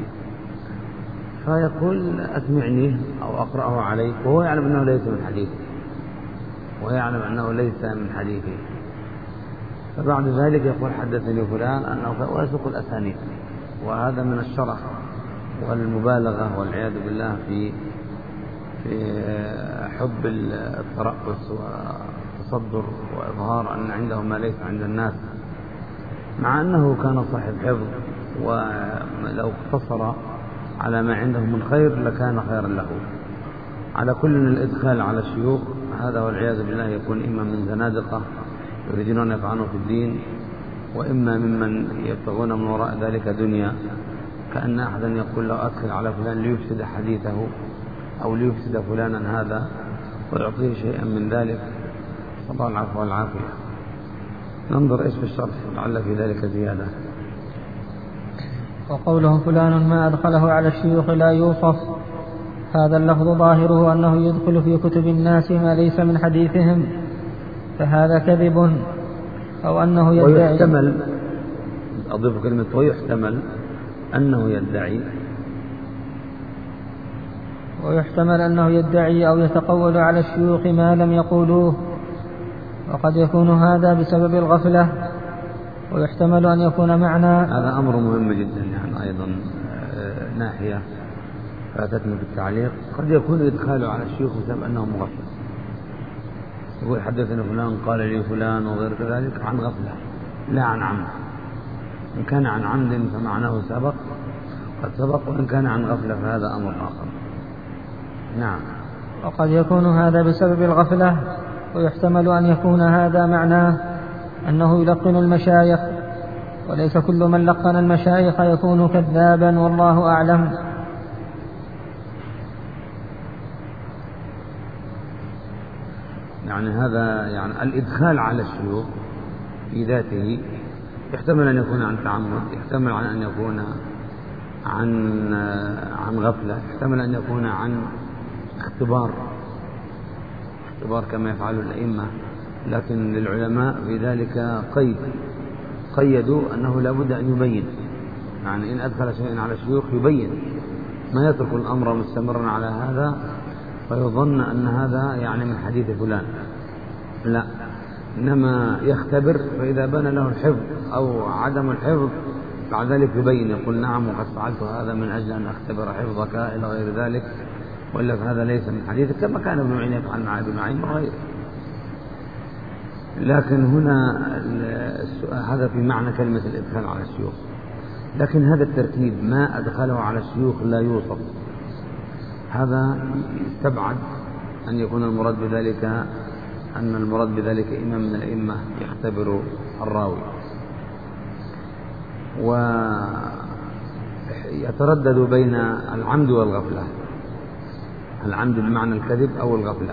فيقول أسمعني أو أقرأه عليك، وهو يعلم أنه ليس من حديثه، ويعلم أنه ليس من حديثه، فبعد ذلك يقول حدثني فلان أنه ويسوق الأسانيد، وهذا من الشرف والمبالغة والعياذ بالله في في حب الترأس والتصدر وإظهار أن عنده ما ليس عند الناس، مع أنه كان صاحب حفظ، ولو اقتصر على ما عنده من خير لكان خيرا له. على كل الإدخال على الشيوخ هذا والعياذ بالله يكون إما من زنادقة يريدون أن يطعنوا في الدين، وإما ممن يبتغون من وراء ذلك دنيا، كأن أحدا يقول له أدخل على فلان ليفسد حديثه أو ليفسد فلانا هذا ويعطيه شيئا من ذلك. صلى الله العفو والعافية. ننظر إيش في الشرح لعل في ذلك زيادة. وقوله فلان ما أدخله على الشيوخ لا يوصف، هذا اللفظ ظاهره أنه يدخل في كتب الناس ما ليس من حديثهم، فهذا كذب، أو أنه يدعي. ويحتمل، أضيف كلمة ويحتمل أنه يدعي ويحتمل أنه يدعي أو يتقول على الشيوخ ما لم يقولوه، وقد يكون هذا بسبب الغفلة، ويحتمل أن يكون معنى. هذا أمر مهم جدا، يعني أيضا ناحية فاتتنا في التعليق. قد يكون إدخاله على الشيوخ بسبب أنه مغفل، يقول حدثنا فلان قال لي فلان وغير ذلك عن غفلة لا عن عمد. إن كان عن عمد فمعناه سبق قد سبق، وإن كان عن غفلة فهذا أمر آخر. نعم. وقد يكون هذا بسبب الغفلة، ويحتمل أن يكون هذا معناه أنه يلقن المشايخ، وليس كل من لقن المشايخ يكون كذابا، والله أعلم. يعني هذا يعني الإدخال على الشيوخ في ذاته يحتمل أن يكون عن تعمد، يحتمل عن أن يكون عن عن غفلة، يحتمل أن يكون عن اختبار اختبار كما يفعل الأئمة، لكن للعلماء في ذلك قيد، قيدوا أنه لا بد أن يبين، يعني إن أدخل شيئا على الشيوخ يبين، ما يترك الأمر مستمرا على هذا فيظن أن هذا يعني من حديث فلان، لا، إنما يختبر، فإذا بان له الحفظ أو عدم الحفظ بعد ذلك يبين، يقول نعم وقد فعلت هذا من أجل أن أختبر حفظك إلى غير ذلك، وإلا فهذا ليس من حديثك، كما كان ابن معين يفعل مع ابن معين وغيره. لكن هنا هذا في معنى كلمة الإدخال على الشيوخ، لكن هذا الترتيب ما أدخله على الشيوخ لا يوصف، هذا يستبعد أن يكون المراد بذلك أن المراد بذلك إمام من الأئمة يختبر الراوي، ويتردد بين العمد والغفلة، العمد بمعنى الكذب أو الغفلة،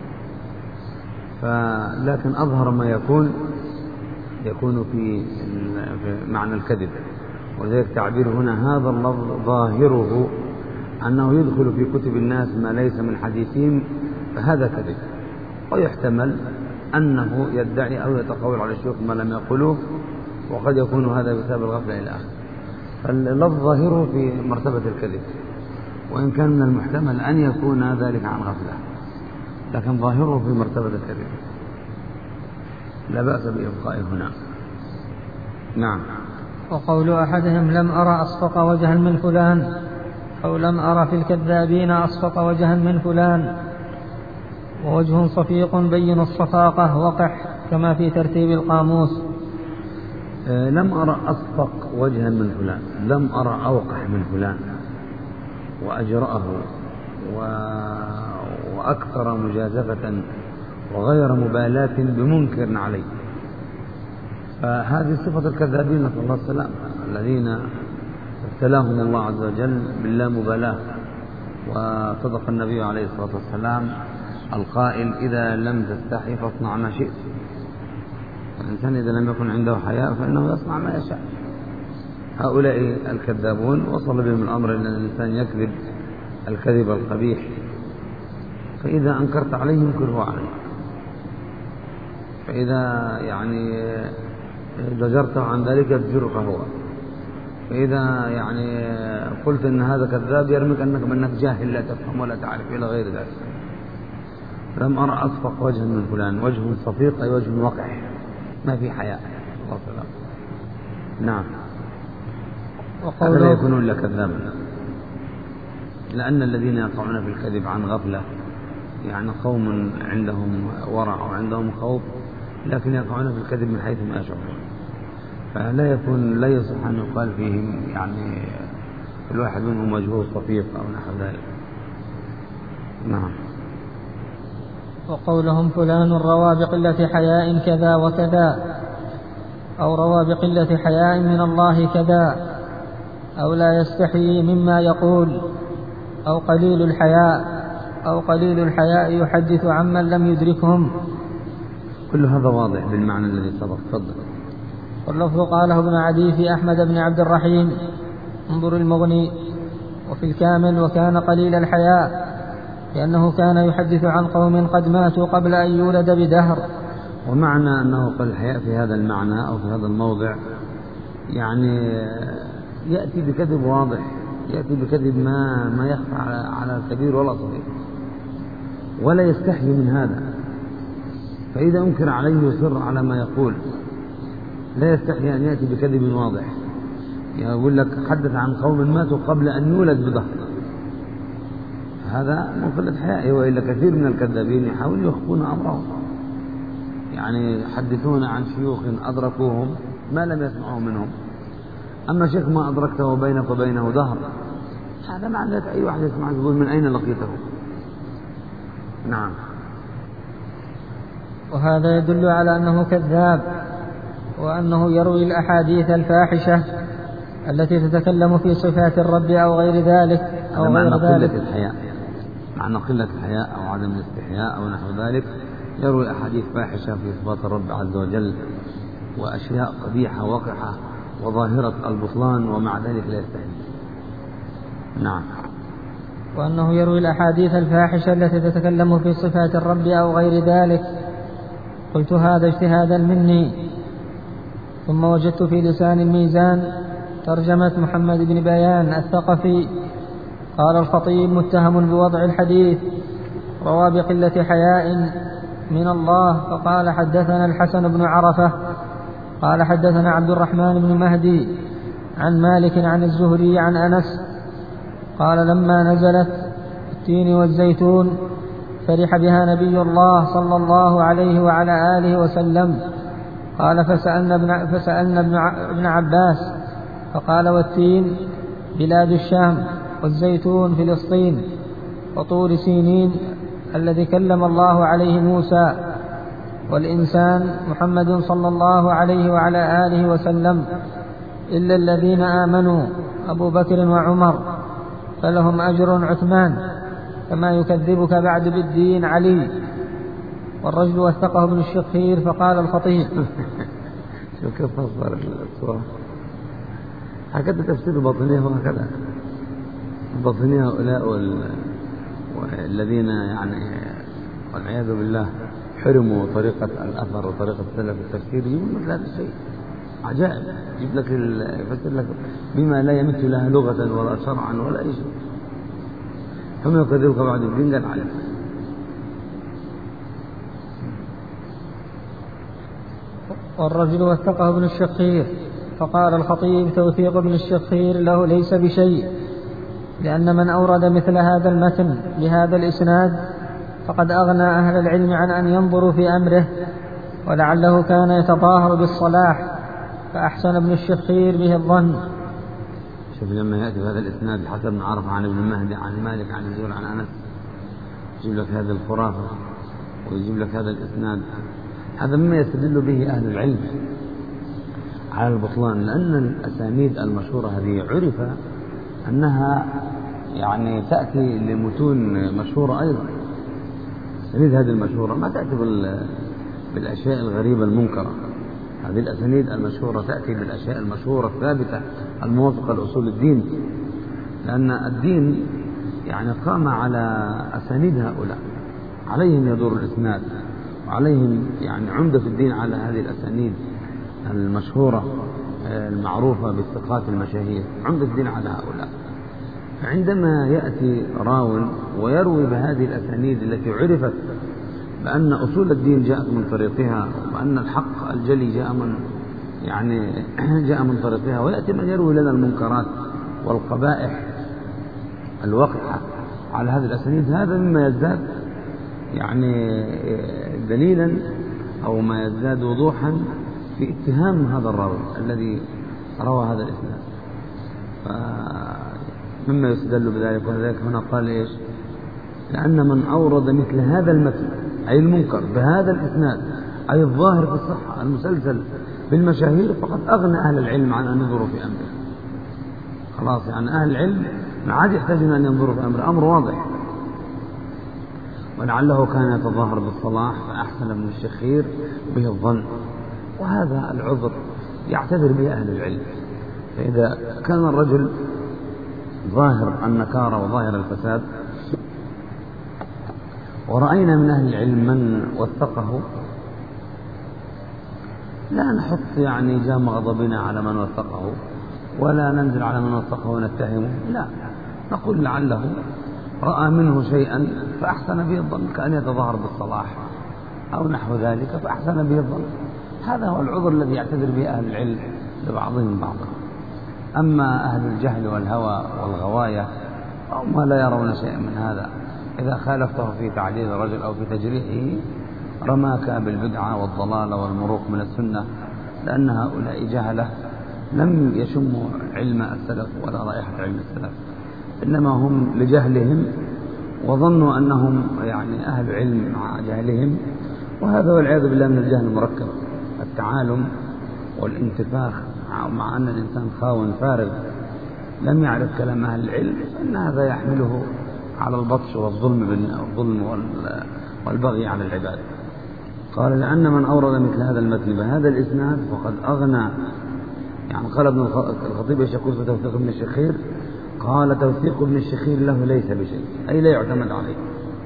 لكن أظهر ما يكون يكون في معنى الكذب، وذلك تعبير هنا هذا اللفظ ظاهره أنه يدخل في كتب الناس ما ليس من حديثهم، فهذا كذب. ويحتمل أنه يدعي أو يتقول على الشيوخ ما لم يقولوه، وقد يكون هذا بسبب الغفلة إلى آخره. فاللفظ ظاهره في مرتبة الكذب، وإن كان من المحتمل أن يكون ذلك عن غفلة، لكن ظاهره في مرتبة الكذب، لا بأس بإبقائه هنا. نعم. وقول أحدهم لم أرى أصفق وجها من فلان، أو لم أرى في الكذابين أصفق وجها من فلان، ووجه صفيق بين الصفاقة وقح، كما في ترتيب القاموس. آه لم أرى أصفق وجها من فلان، لم أرى أوقح من فلان وأجرأه و... وأكثر مجازفة وغير مبالاة بمنكر عليه. فهذه صفة الكذابين نسأل الله السلام، الذين ابتلاهم الله عز وجل باللامبالاة. وصدق النبي عليه الصلاة والسلام القائل إذا لم تستحي فاصنع ما شئت. الإنسان إذا لم يكن عنده حياء فإنه يصنع ما يشاء. هؤلاء الكذابون وصل بهم الأمر أن الإنسان يكذب الكذب القبيح، فإذا أنكرت عليه ينكره عليه، فإذا يعني زجرته عن ذلك يزجرك هو، فإذا يعني قلت أن هذا كذاب يرميك أنك منك جاهل لا تفهم ولا تعرف إلى غير ذلك. لم أرى أصفق وجها من فلان، وجه صفيق أي وجه وقح ما في حياء، الله سلام. نعم. وقوله لا يكونون إلا كذابا، لأن الذين يقعون في الكذب عن غفلة يعني قوم عندهم ورع وعندهم خوف، لكن يقعون في الكذب من حيث ما يشعرون، فلا يكون لا يصح أن يقال فيهم يعني الواحد منهم وجهه صفيق أو نحو ذلك. نعم. وقولهم فلان روى بقلة حياء كذا وكذا، أو روى بقلة حياء من الله كذا، أو لا يستحيي مما يقول، أو قليل الحياء، أو قليل الحياء يحدث عمن لم يدركهم. كل هذا واضح بالمعنى الذي سبق. تفضل. واللفظ قاله ابن عدي في أحمد بن عبد الرحيم، انظر المغني، وفي الكامل وكان قليل الحياء لأنه كان يحدث عن قوم قد ماتوا قبل أن يولد بدهر. ومعنى أنه قل الحياء في هذا المعنى أو في هذا الموضع يعني يأتي بكذب واضح، يأتي بكذب ما ما يخفى على على الكبير ولا صغير، ولا يستحي من هذا، فإذا أنكر عليه يصر على ما يقول، لا يستحي أن يأتي بكذب واضح. يقول لك حدث عن قوم ماتوا قبل أن يولد بدهر، هذا من قلة حياء. وإلا كثير من الكذابين يحاولوا يخفون أمرهم، يعني يحدثون عن شيوخ أدركوهم ما لم يسمعوا منهم، أما شيخ ما أدركته بينك وبينه دهر، هذا معنى أي واحد يسمع يقول من أين لقيته. نعم. وهذا يدل على أنه كذاب، وأنه يروي الأحاديث الفاحشة التي تتكلم في صفات الرب أو غير ذلك أو غير معنى ذلك. قلة الحياء، معنى قلة الحياء أو عدم الاستحياء أو نحو ذلك، يروي أحاديث فاحشة في صفات الرب عز وجل وأشياء قبيحة وقحة وظاهرة البطلان، ومع ذلك لا يستحي. نعم. وأنه يروي الأحاديث الفاحشة التي تتكلم في صفات الرب أو غير ذلك. قلت هذا اجتهادا مني. ثم وجدت في لسان الميزان ترجمة محمد بن بيان الثقفي، قال الخطيب متهم بوضع الحديث روى بقلة حياء من الله، فقال حدثنا الحسن بن عرفة قال حدثنا عبد الرحمن بن مهدي عن مالك عن الزهري عن أنس قال لما نزلت التين والزيتون فرح بها نبي الله صلى الله عليه وعلى آله وسلم. قال فسألنا ابن, فسألنا ابن, ابن عباس فقال والتين بلاد الشام والزيتون فلسطين وطور سينين الذي كلم الله عليه موسى، والإنسان محمد صلى الله عليه وعلى آله وسلم، إلا الذين آمنوا أبو بكر وعمر فلهم أجر عثمان، كما يكذبك بعد بالدين علي. والرجل وثقه ابن الشخير. فقال الخطيب شو كيف فسر الصورة؟ هكذا تفسير الباطنية وهكذا الباطنية هؤلاء والذين يعني والعياذ بالله حرموا طريقة الأثر وطريقة السلف التفسير، يقول مثل هذا الشيء عجائب، يجيب لك يفسر لك بما لا يمت لها لغة ولا شرعا ولا أي شيء، هم يكذبك بعد الدين قال عليه. والرجل وثقه ابن الشخير. فقال الخطيب توثيق ابن الشخير له ليس بشيء، لأن من أورد مثل هذا المتن بهذا الإسناد فقد أغنى أهل العلم عن أن ينظروا في أمره، ولعله كان يتظاهر بالصلاح فأحسن ابن الشخير به الظن. شوف لما يأتي بهذا الإسناد الحسن بن عرفة عن ابن مهدي عن مالك عن الزهري عن أنس، يجيب لك هذه الخرافة ويجيب لك هذا الإسناد، هذا مما يستدل به أهل العلم على البطلان، لأن الأسانيد المشهورة هذه عرف أنها يعني تأتي لمتون مشهورة أيضا. الأسانيد هذه المشهورة ما تأتي بالأشياء الغريبة المنكرة، هذه الأسانيد المشهورة تأتي بالأشياء المشهورة الثابتة الموافقة لأصول الدين، لأن الدين يعني قام على أسانيد هؤلاء، عليهم يدور الإسناد، وعليهم يعني عمدة الدين على هذه الأسانيد المشهورة المعروفة بالثقات المشاهير، عمدة الدين على هؤلاء. فعندما يأتي راو ويروي بهذه الأسانيد التي عرفت بأن أصول الدين جاءت من طريقها، وأن الحق الجلي جاء من يعني جاء من طريقها، ويأتي من يروي لنا المنكرات والقبائح الواقعة على هذه الأسانيد. هذا مما يزداد يعني دليلا أو ما يزداد وضوحا في اتهام هذا الراوي الذي روى هذا الإسناد. مما يستدل بذلك، وذلك هنا قال إيش؟ لأن من أورد مثل هذا المتن أي المنكر بهذا الإسناد أي الظاهر في الصحة المسلسل بالمشاهير فقد أغنى أهل العلم عن أن ينظروا في أمره. خلاص يعني أهل العلم ما عاد يحتاجون أن ينظروا في أمره، أمر واضح. ولعله كان يتظاهر بالصلاح فأحسن ابن الشخير به الظن، وهذا العذر يعتذر به أهل العلم. فإذا كان الرجل ظاهر النكارة وظاهر الفساد ورأينا من أهل العلم من وثقه، لا نحط يعني جام غضبنا على من وثقه ولا ننزل على من وثقه ونتهمه، لا، نقول لعله رأى منه شيئا فأحسن به الظن، كأن يتظاهر بالصلاح أو نحو ذلك فأحسن به الظن. هذا هو العذر الذي يعتذر به أهل العلم لبعضهم بعضا. أما أهل الجهل والهوى والغواية هم لا يرون شيئا من هذا. إذا خالفته في تعديل الرجل أو في تجريحه رماك بالبدعة والضلال والمروق من السنة، لأن هؤلاء جهلة لم يشموا علم السلف ولا رائحة علم السلف، إنما هم لجهلهم وظنوا أنهم يعني أهل علم مع جهلهم، وهذا والعياذ بالله من الجهل المركب، التعالم والانتفاخ، مع أن الإنسان خاون فارغ لم يعرف كلام أهل العلم، فإن هذا يحمله على البطش والظلم والظلم والبغي على العباد. قال لأن من أورد مثل هذا المتن بهذا الإسناد فقد أغنى، يعني قال ابن الخطيب يقول في توثيق ابن الشخير، قال توثيق ابن الشخير له ليس بشيء، أي لا يعتمد عليه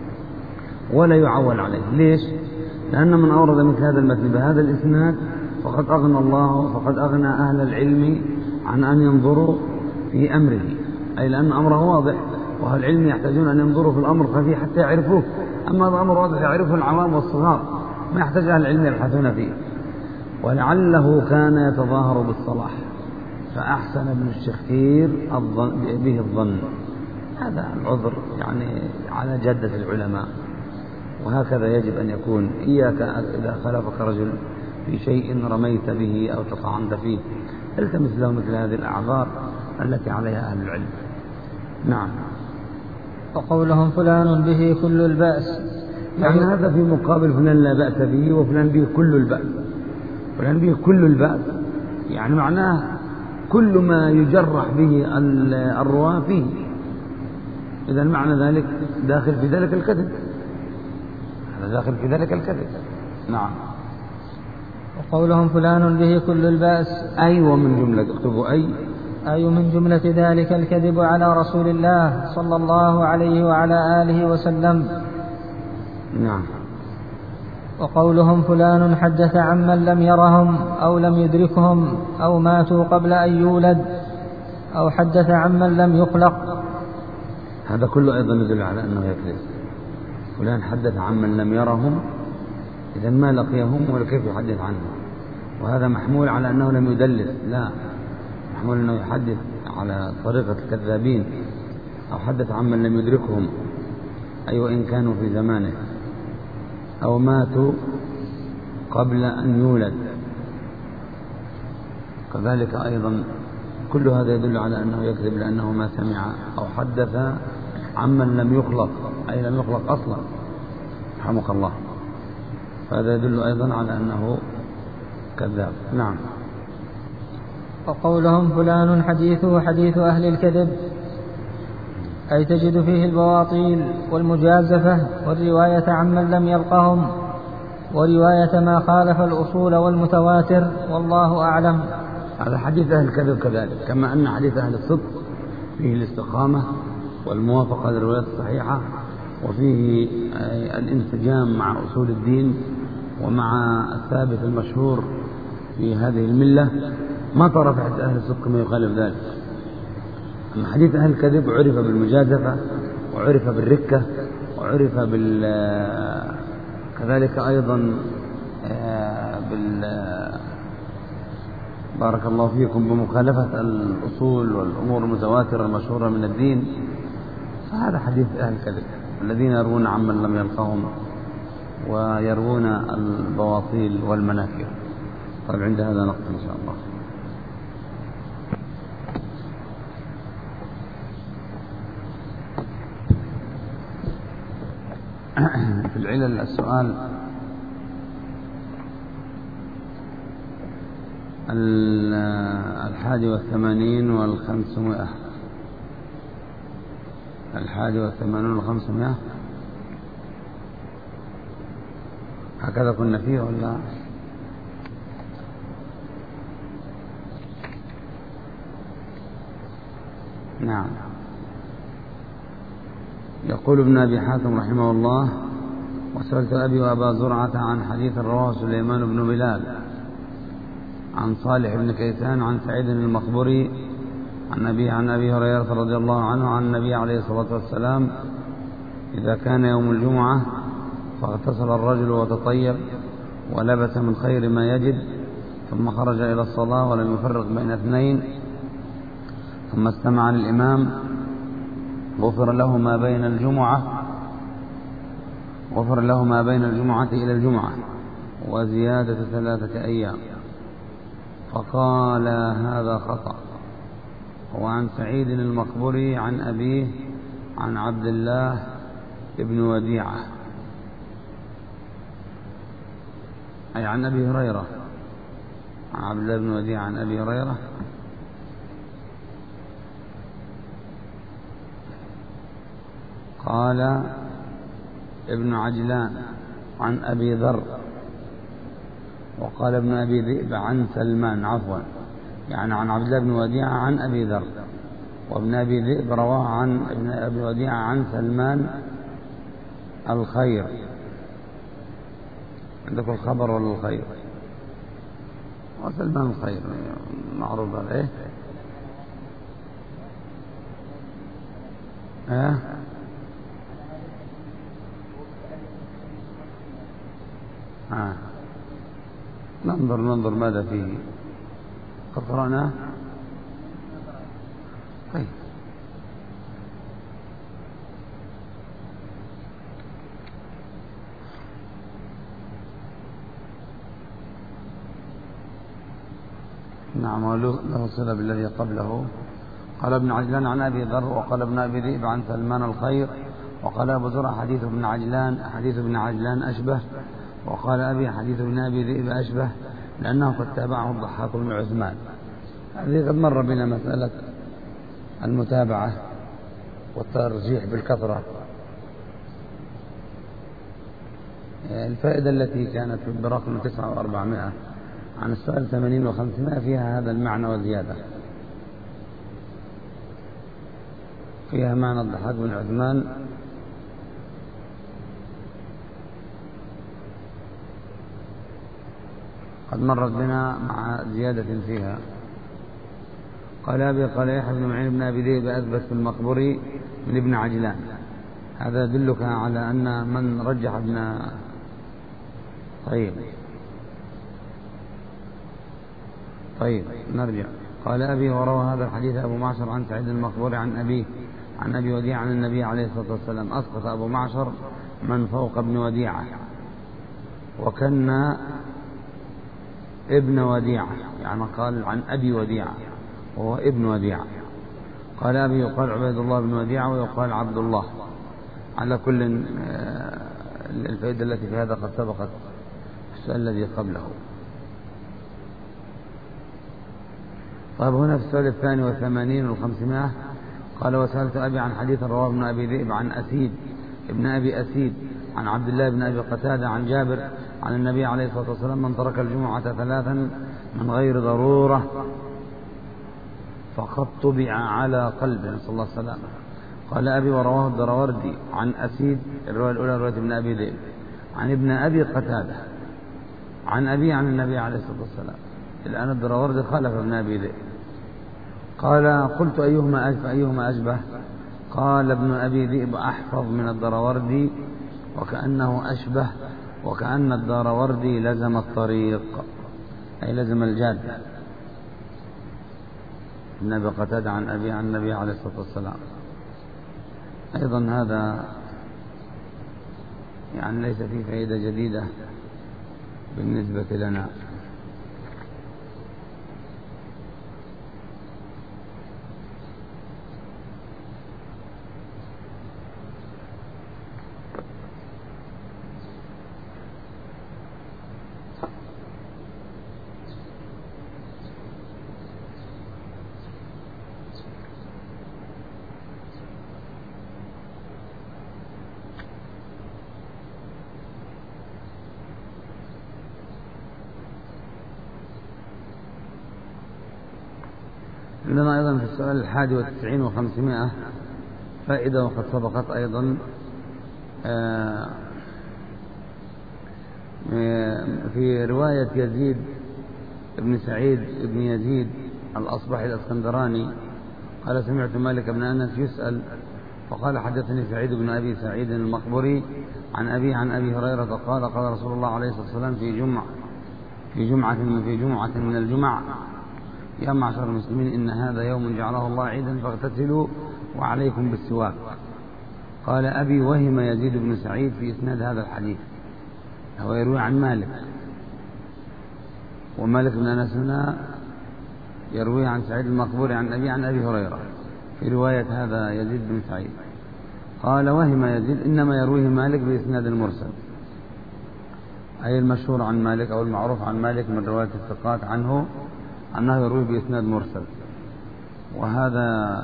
ولا يعول عليه. ليش؟ لأن من أورد مثل هذا المتن بهذا الإسناد فقد أغنى الله فقد أغنى أهل العلم عن أن ينظروا في أمره، أي لأن أمره واضح، وأهل العلم يحتاجون أن ينظروا في الأمر الخفي حتى يعرفوه. أما هذا أمر واضح يعرفه العوام والصغار، ما يحتاج أهل العلم يبحثون فيه. ولعله كان يتظاهر بالصلاح فأحسن ابن الشخير به الظن. هذا العذر يعني على جادة العلماء، وهكذا يجب أن يكون. إياك إذا خالفك رجل في شيء رميت به أو تطعنت فيه التمس له مثل هذه الأعذار التي عليها أهل العلم. نعم. وقولهم فلان به كل البأس، يعني هذا في مقابل فلان لا بأس به وفلان به كل البأس. فلان به كل البأس يعني معناه كل ما يجرح به الرواة فيه، إذا معنى ذلك داخل في ذلك الكذب، هذا داخل في ذلك الكذب. نعم. وقولهم فلان به كل البأس، أي ومن جملة اكتبوا أي أي من جملة ذلك الكذب على رسول الله صلى الله عليه وعلى آله وسلم. نعم. وقولهم فلان حدث عمن لم يرهم أو لم يدركهم أو ماتوا قبل أن يولد أو حدث عمن لم يخلق، هذا كله أيضا يدل على أنه يكذب. فلان حدث عمن لم يرهم، إذا ما لقيهم وكيف يحدث عنهم؟ وهذا محمول على أنه لم يدلس، لا، محمول أنه يحدث على طريقة الكذابين. أو حدث عمن لم يدركهم أي وإن كانوا في زمانه، أو ماتوا قبل أن يولد، كذلك أيضا كل هذا يدل على أنه يكذب لأنه ما سمع. أو حدث عمن لم يخلق أي لم يخلق أصلا، رحمك الله، فهذا يدل أيضا على أنه كذاب. نعم. وقولهم فلان حديثه حديث أهل الكذب، أي تجد فيه البواطيل والمجازفة والرواية عمن لم يلقهم ورواية ما خالف الأصول والمتواتر، والله أعلم. هذا حديث أهل الكذب كذلك، كما أن حديث أهل الصدق فيه الاستقامة والموافقة للروايات الصحيحة، وفيه الانسجام مع أصول الدين ومع الثابت المشهور في هذه الملة. ما ترى في حديث أهل الصدق ما يخالف ذلك. أما حديث أهل الكذب عرف بالمجازفة وعرف بالركة وعرف بال كذلك أيضا بال بارك الله فيكم بمخالفة الأصول والأمور المتواترة المشهورة من الدين، فهذا حديث أهل الكذب الذين يروون عمن لم يلقهم ويروون البواطيل والمناكر. طيب عند هذا نقطة إن شاء الله. في العلل السؤال الحادي والثمانين والخمسمائة الحادي والثمانون والخمسمائة هكذا كنا فيه ولا؟ نعم. يقول ابن أبي حاتم رحمه الله: وسألت أبي وأبا زرعة عن حديث رواه سليمان بن بلال عن صالح بن كيسان عن سعيد المقبري عن أبي عن أبي هريرة رضي الله عنه عن النبي عليه الصلاة والسلام: إذا كان يوم الجمعة فاغتسل الرجل وتطيب ولبس من خير ما يجد ثم خرج إلى الصلاة ولم يفرق بين اثنين ثم استمع للإمام غفر له ما بين الجمعة غفر له ما بين الجمعة إلى الجمعة وزيادة ثلاثة أيام. فقال: هذا خطأ. وعن سعيد المقبري عن أبيه عن عبد الله بن وديعة أي عن أبي هريرة عن عبد الله بن وديعة عن أبي هريرة قال ابن عجلان عن أبي ذر، وقال ابن أبي ذئب عن سلمان عفوا يعني عن عبد الله بن وديعة عن أبي ذر، وابن أبي ذئب رواه عن ابن أبي وديعة عن سلمان الخير. عندكم الخبر ولا الخير؟ وسلمان الخير معروف هذا ايه؟ ها؟ ها ننظر ننظر ماذا فيه. قد قرأناه. طيب نعم له صلة بالذي قبله. قال ابن عجلان عن أبي ذر، وقال ابن أبي ذئب عن سلمان الخير، وقال أبو زرع حديث ابن عجلان حديث ابن عجلان أشبه، وقال أبي حديث ابن أبي ذئب أشبه لأنه قد تابعه الضحاك بن عثمان. هذه قد مر بنا مسألة المتابعة والترجيح بالكثرة. الفائدة التي كانت برقم تسعة وأربعمائة عن السؤال ثمانين وخمسمائة فيها هذا المعنى وزيادة، فيها معنى الضحاك بن عثمان قد مرت بنا مع زيادة فيها. قال أبي قال يحيى بن معين بن أبي ذئب أثبت في المقبري من ابن عجلان. هذا يدلك على أن من رجح ابن طيب طيب نرجع. قال أبي وروى هذا الحديث أبو معشر عن سعيد المقبري عن أبيه عن أبي وديعة عن النبي عليه الصلاة والسلام. أسقط أبو معشر من فوق ابن وديعة وكان ابن وديعة، يعني قال عن أبي وديعة وهو ابن وديعة. قال أبي يقال عبيد الله بن وديعة ويقال عبد الله. على كل الفائدة التي في هذا قد سبقت السؤال الذي قبله. طيب هنا في السؤال الثاني والثمانين والخمسمائة قال وسألت أبي عن حديث رواه ابن أبي ذئب عن أسيد ابن أبي أسيد عن عبد الله بن أبي قتادة عن جابر عن النبي عليه الصلاة والسلام: من ترك الجمعة ثلاثا من غير ضرورة فقد طبع على قلبه، نسأل الله السلامة. قال أبي ورواه الدراوردي عن أسيد، الرواية الأولى رواية ابن أبي ذئب، عن ابن أبي قتادة عن أبي عن النبي عليه الصلاة والسلام. الآن الدراوردي خالف ابن أبي ذئب. قال قلت أيهما أشبه أيهما أشبه قال ابن أبي ذئب أحفظ من الدراوردي وكأنه أشبه وكأن الدراوردي لزم الطريق أي لزم الجادة عن أبي قتادة عن أبي عن النبي عليه الصلاة والسلام. أيضا هذا يعني ليس فيه فائدة جديدة بالنسبة لنا. عندنا أيضا في السؤال الحادي والتسعين وخمسمائة فائدة وقد سبقت أيضا في رواية يزيد بن سعيد بن يزيد الأصبحي الاسكندراني قال سمعت مالك بن أنس يسأل فقال حدثني سعيد بن أبي سعيد المقبري عن أبي عن أبي هريرة قال قال رسول الله عليه الصلاة والسلام في جمعة في جمعة في جمعة من الجمع يا معشر المسلمين إن هذا يوم جعله الله عيدا فاغتسلوا وعليكم بالسواك. قال أبي وهم يزيد بن سعيد في إسناد هذا الحديث، هو يروي عن مالك، ومالك بن أنس هنا يروي عن سعيد المقبوري عن أبي عن أبي هريرة في رواية هذا يزيد بن سعيد. قال وهم يزيد إنما يرويه مالك بإسناد المرسل، أي المشهور عن مالك أو المعروف عن مالك من رواية الثقات عنه أنه يروي بإسناد مرسل. وهذا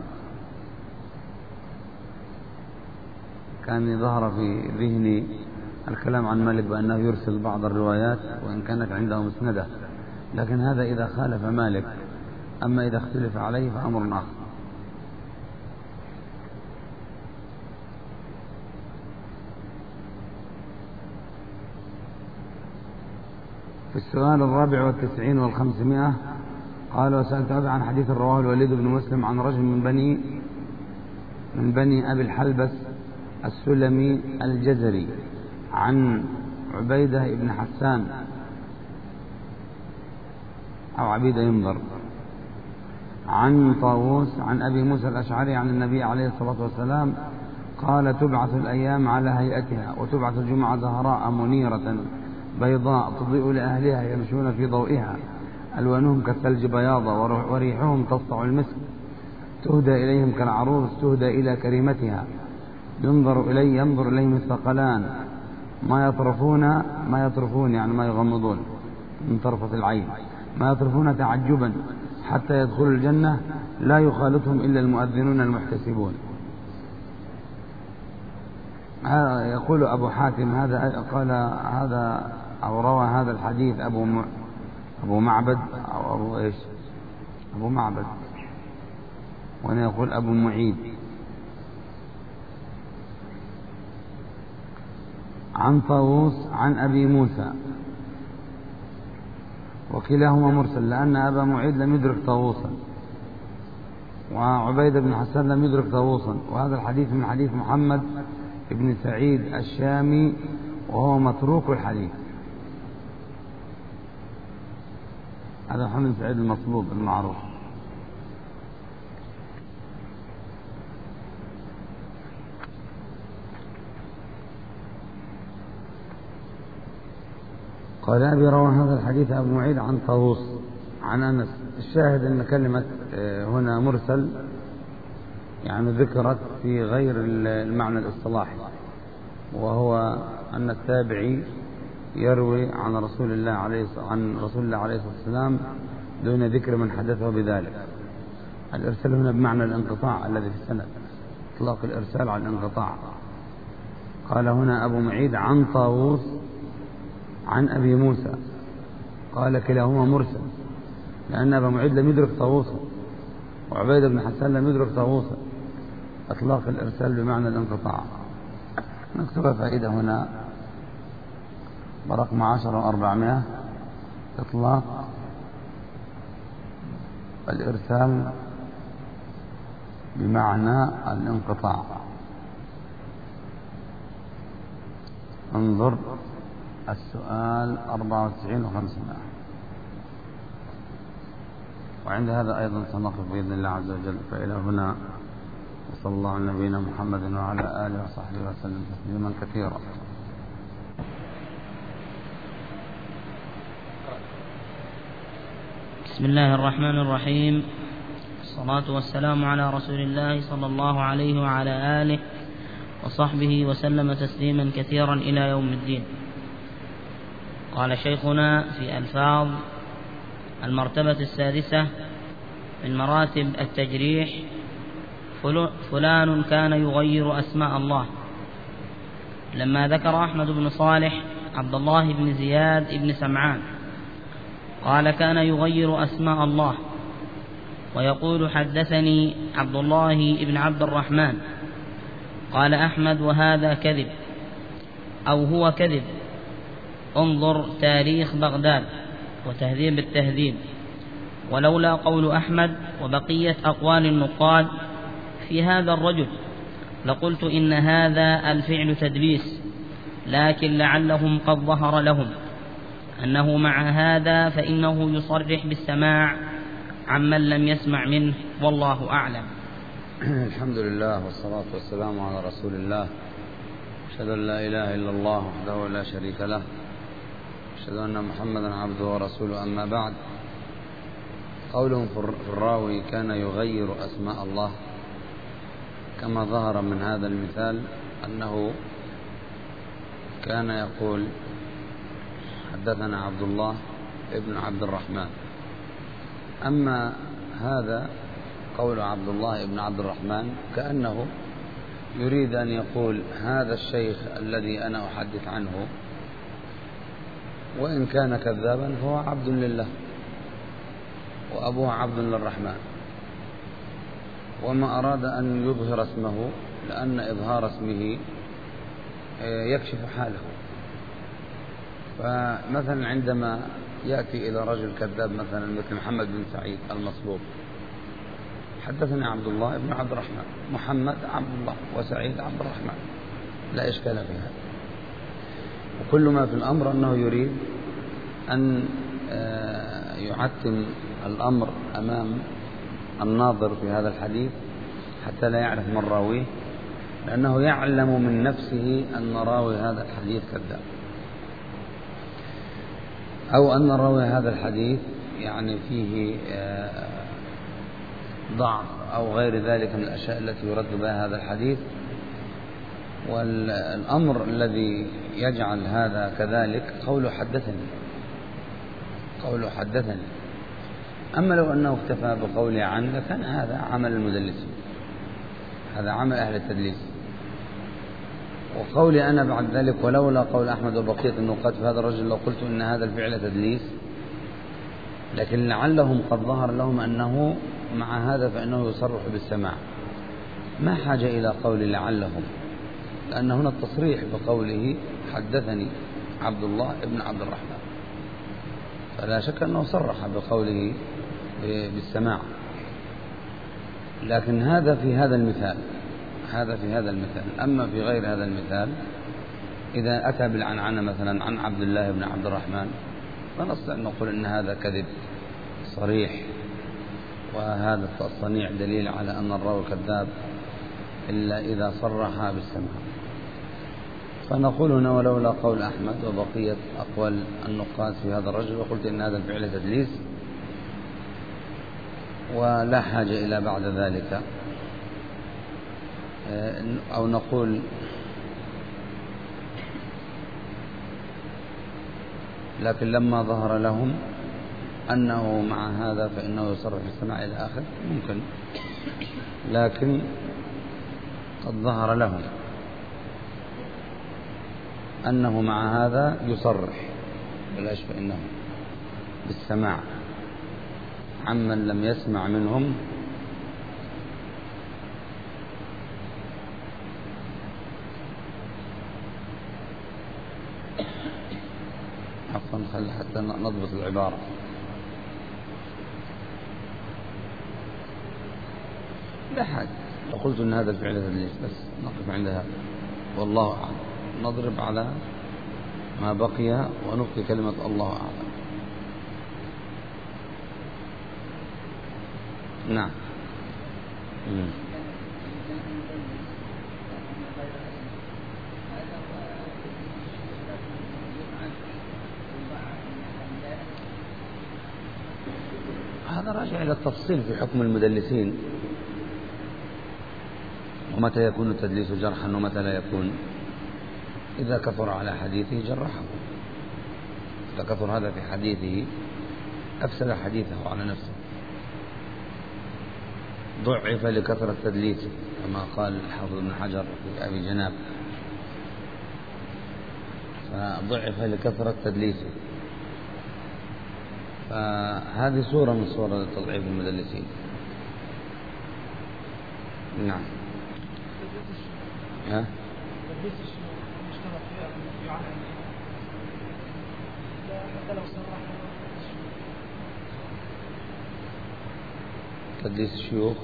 كان ظهر في ذهني الكلام عن مالك بأنه يرسل بعض الروايات وإن كانت عنده مسندة، لكن هذا إذا خالف مالك، أما إذا اختلف عليه فأمر آخر. في السؤال الرابع والتسعين والخمسمائة قال وسألت أبي عن حديث رواه الوليد بن مسلم عن رجل من بني من بني أبي الحلبس السلمي الجزري عن عبيدة بن حسان أو عبيدة ينظر عن طاووس عن أبي موسى الأشعري عن النبي عليه الصلاة والسلام قال تبعث الأيام على هيئتها وتبعث الجمعة زهراء منيرة بيضاء تضيء لأهلها يمشون في ضوئها ألوانهم كالثلج بياضا وريحهم تسطع المسك تهدى إليهم كالعروس تهدى إلى كريمتها ينظر إليه ينظر إليهم الثقلان ما يطرفون ما يطرفون يعني ما يغمضون من طرفة العين ما يطرفون تعجبا حتى يدخلوا الجنة لا يخالطهم إلا المؤذنون المحتسبون. يقول أبو حاتم هذا قال هذا أو روى هذا الحديث أبو م... أبو معبد أو أبو إيش أبو معبد، وأنا يقول أبو معيد عن طاووس عن أبي موسى، وكلاهما مرسل لأن أبا معيد لم يدرك طاووسا وعبيد بن حسان لم يدرك طاووسا، وهذا الحديث من حديث محمد ابن سعيد الشامي وهو متروك الحديث. هذا محمد بن سعيد المصلوب المعروف. قال أبي روى هذا الحديث أبو معيد عن طاووس عن أنس. الشاهد أن كلمة هنا مرسل يعني ذكرت في غير المعنى الاصطلاحي، وهو أن التابعي يروي عن رسول الله عليه عن رسول الله عليه الصلاة والسلام دون ذكر من حدثه بذلك. الإرسال هنا بمعنى الانقطاع الذي في السند، إطلاق الإرسال على الانقطاع. قال هنا أبو معيد عن طاووس عن أبي موسى، قال كلاهما مرسل لأن أبا معيد لم يدرك طاووسا وعبيد بن حسان لم يدرك طاووسا، إطلاق الإرسال بمعنى الانقطاع. نكتب فائدة هنا برقم عشرة وأربعمائة إطلاق الإرسال بمعنى الانقطاع. انظر السؤال أربعة وتسعين وخمسمائة. وعند هذا أيضا سنقف بإذن الله عز وجل. فإلى هنا، وصلى الله على نبينا محمد وعلى آله وصحبه وسلم تسليما كثيرا. بسم الله الرحمن الرحيم، الصلاة والسلام على رسول الله صلى الله عليه وعلى آله وصحبه وسلم تسليما كثيرا إلى يوم الدين. قال شيخنا في ألفاظ المرتبة السادسة من مراتب التجريح: فلان كان يغير أسماء الله. لما ذكر أحمد بن صالح عبد الله بن زياد بن سمعان قال: كان يغير أسماء الله، ويقول: حدثني عبد الله بن عبد الرحمن. قال أحمد: وهذا كذب، أو هو كذب. انظر تاريخ بغداد وتهذيب التهذيب. ولولا قول أحمد وبقية أقوال النقاد في هذا الرجل لقلت إن هذا الفعل تدليس، لكن لعلهم قد ظهر لهم أنه مع هذا فإنه يصرح بالسماع عمن لم يسمع منه، والله أعلم. الحمد لله والصلاة والسلام على رسول الله. أشهد أن لا إله إلا الله وحده لا شريك له، أشهد أن محمدا عبده ورسوله. أما بعد، قولهم في الراوي كان يغير أسماء الله، كما ظهر من هذا المثال أنه كان يقول: حدثنا عبد الله ابن عبد الرحمن. أما هذا قول عبد الله ابن عبد الرحمن كأنه يريد أن يقول: هذا الشيخ الذي أنا أحدث عنه وإن كان كذابا فهو عبد لله وأبوه عبد للرحمن. وما أراد أن يظهر اسمه لأن إظهار اسمه يكشف حاله. فمثلا عندما يأتي إلى رجل كذاب مثلا مثل محمد بن سعيد المصلوب: حدثني عبد الله بن عبد الرحمن. محمد عبد الله وسعيد عبد الرحمن، لا إشكال في هذا. وكل ما في الأمر أنه يريد أن يعتم الأمر أمام الناظر في هذا الحديث حتى لا يعرف من راويه، لأنه يعلم من نفسه أن راوي هذا الحديث كذاب، أو أن راوي هذا الحديث يعني فيه ضعف أو غير ذلك من الأشياء التي يرد بها هذا الحديث. والأمر الذي يجعل هذا كذلك قوله حدثني قوله حدثني أما لو أنه اكتفى بقوله عن لكان هذا عمل المدلسين، هذا عمل أهل التدليس. وقولي أنا بعد ذلك: ولولا قول أحمد وبقية النقاد في هذا الرجل لو قلت إن هذا الفعل تدليس، لكن لعلهم قد ظهر لهم أنه مع هذا فإنه يصرح بالسماع. ما حاجة إلى قول لعلهم، لأن هنا التصريح بقوله حدثني عبد الله ابن عبد الرحمن، فلا شك أنه صرح بقوله بالسماع. لكن هذا في هذا المثال هذا في هذا المثال أما في غير هذا المثال، إذا أتى بالعنعنة مثلا عن عبد الله بن عبد الرحمن، فنستطيع أن نقول إن هذا كذب صريح، وهذا التصنيع دليل على أن الراوي كذاب إلا إذا صرح بالسماع. فنقول هنا: ولولا قول أحمد وبقية أقوال النقاد في هذا الرجل وقلت إن هذا الفعل تدليس، ولا حاجة إلى بعد ذلك. أو نقول: لكن لما ظهر لهم أنه مع هذا فإنه يصرح بالسماع إلى آخر، ممكن، لكن قد ظهر لهم أنه مع هذا يصرح بلاش فإنه بالسماع عمن لم يسمع منهم. عفوا، خلي حتى نضبط العبارة. لا حاجة، لو قلت أن هذا الفعل تدليس بس نقف عند هذا، والله أعلم. نضرب على ما بقي ونبقي كلمة الله أعلم. نعم. مم. هذا راجع إلى التفصيل في حكم المدلسين، ومتى يكون التدليس جرحا ومتى لا يكون. إذا كثر على حديثه جرحه، إذا كثر هذا في حديثه أفسد حديثه على نفسه، ضعف لكثرة تدليسه كما قال الحافظ ابن حجر في أبي جناب، فضعف لكثرة تدليسه، فهذه صورة من صور تضعيف المدلسين. نعم. ها؟ تدليس الشيوخ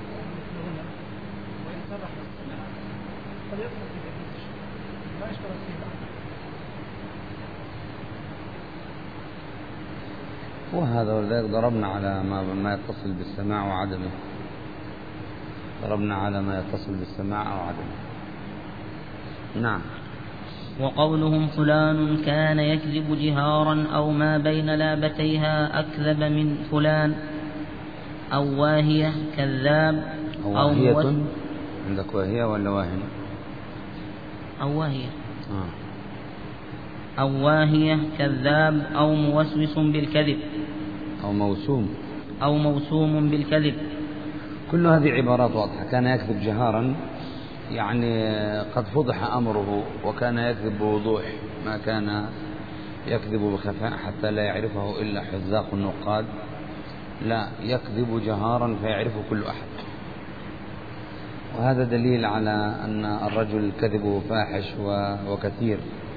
وهذا ولذلك ضربنا على ما ما يتصل بالسماع وعدمه، ضربنا على ما يتصل بالسماع أو عدمه. نعم. وقولهم فلان كان يكذب جهارا أو ما بين لابتيها أكذب من فلان، أو واهية كذاب، أو أو واهية. عندك واهية ولا واهن؟ أو واهية. آه. أو واهية كذاب، أو موسوس بالكذب، أو موسوم أو موسوم بالكذب. كل هذه عبارات واضحة. كان يكذب جهارا يعني قد فضح أمره، وكان يكذب بوضوح، ما كان يكذب بخفاء حتى لا يعرفه إلا حذاق النقاد، لا، يكذب جهارا فيعرفه كل أحد. وهذا دليل على أن الرجل كذبه فاحش وكثير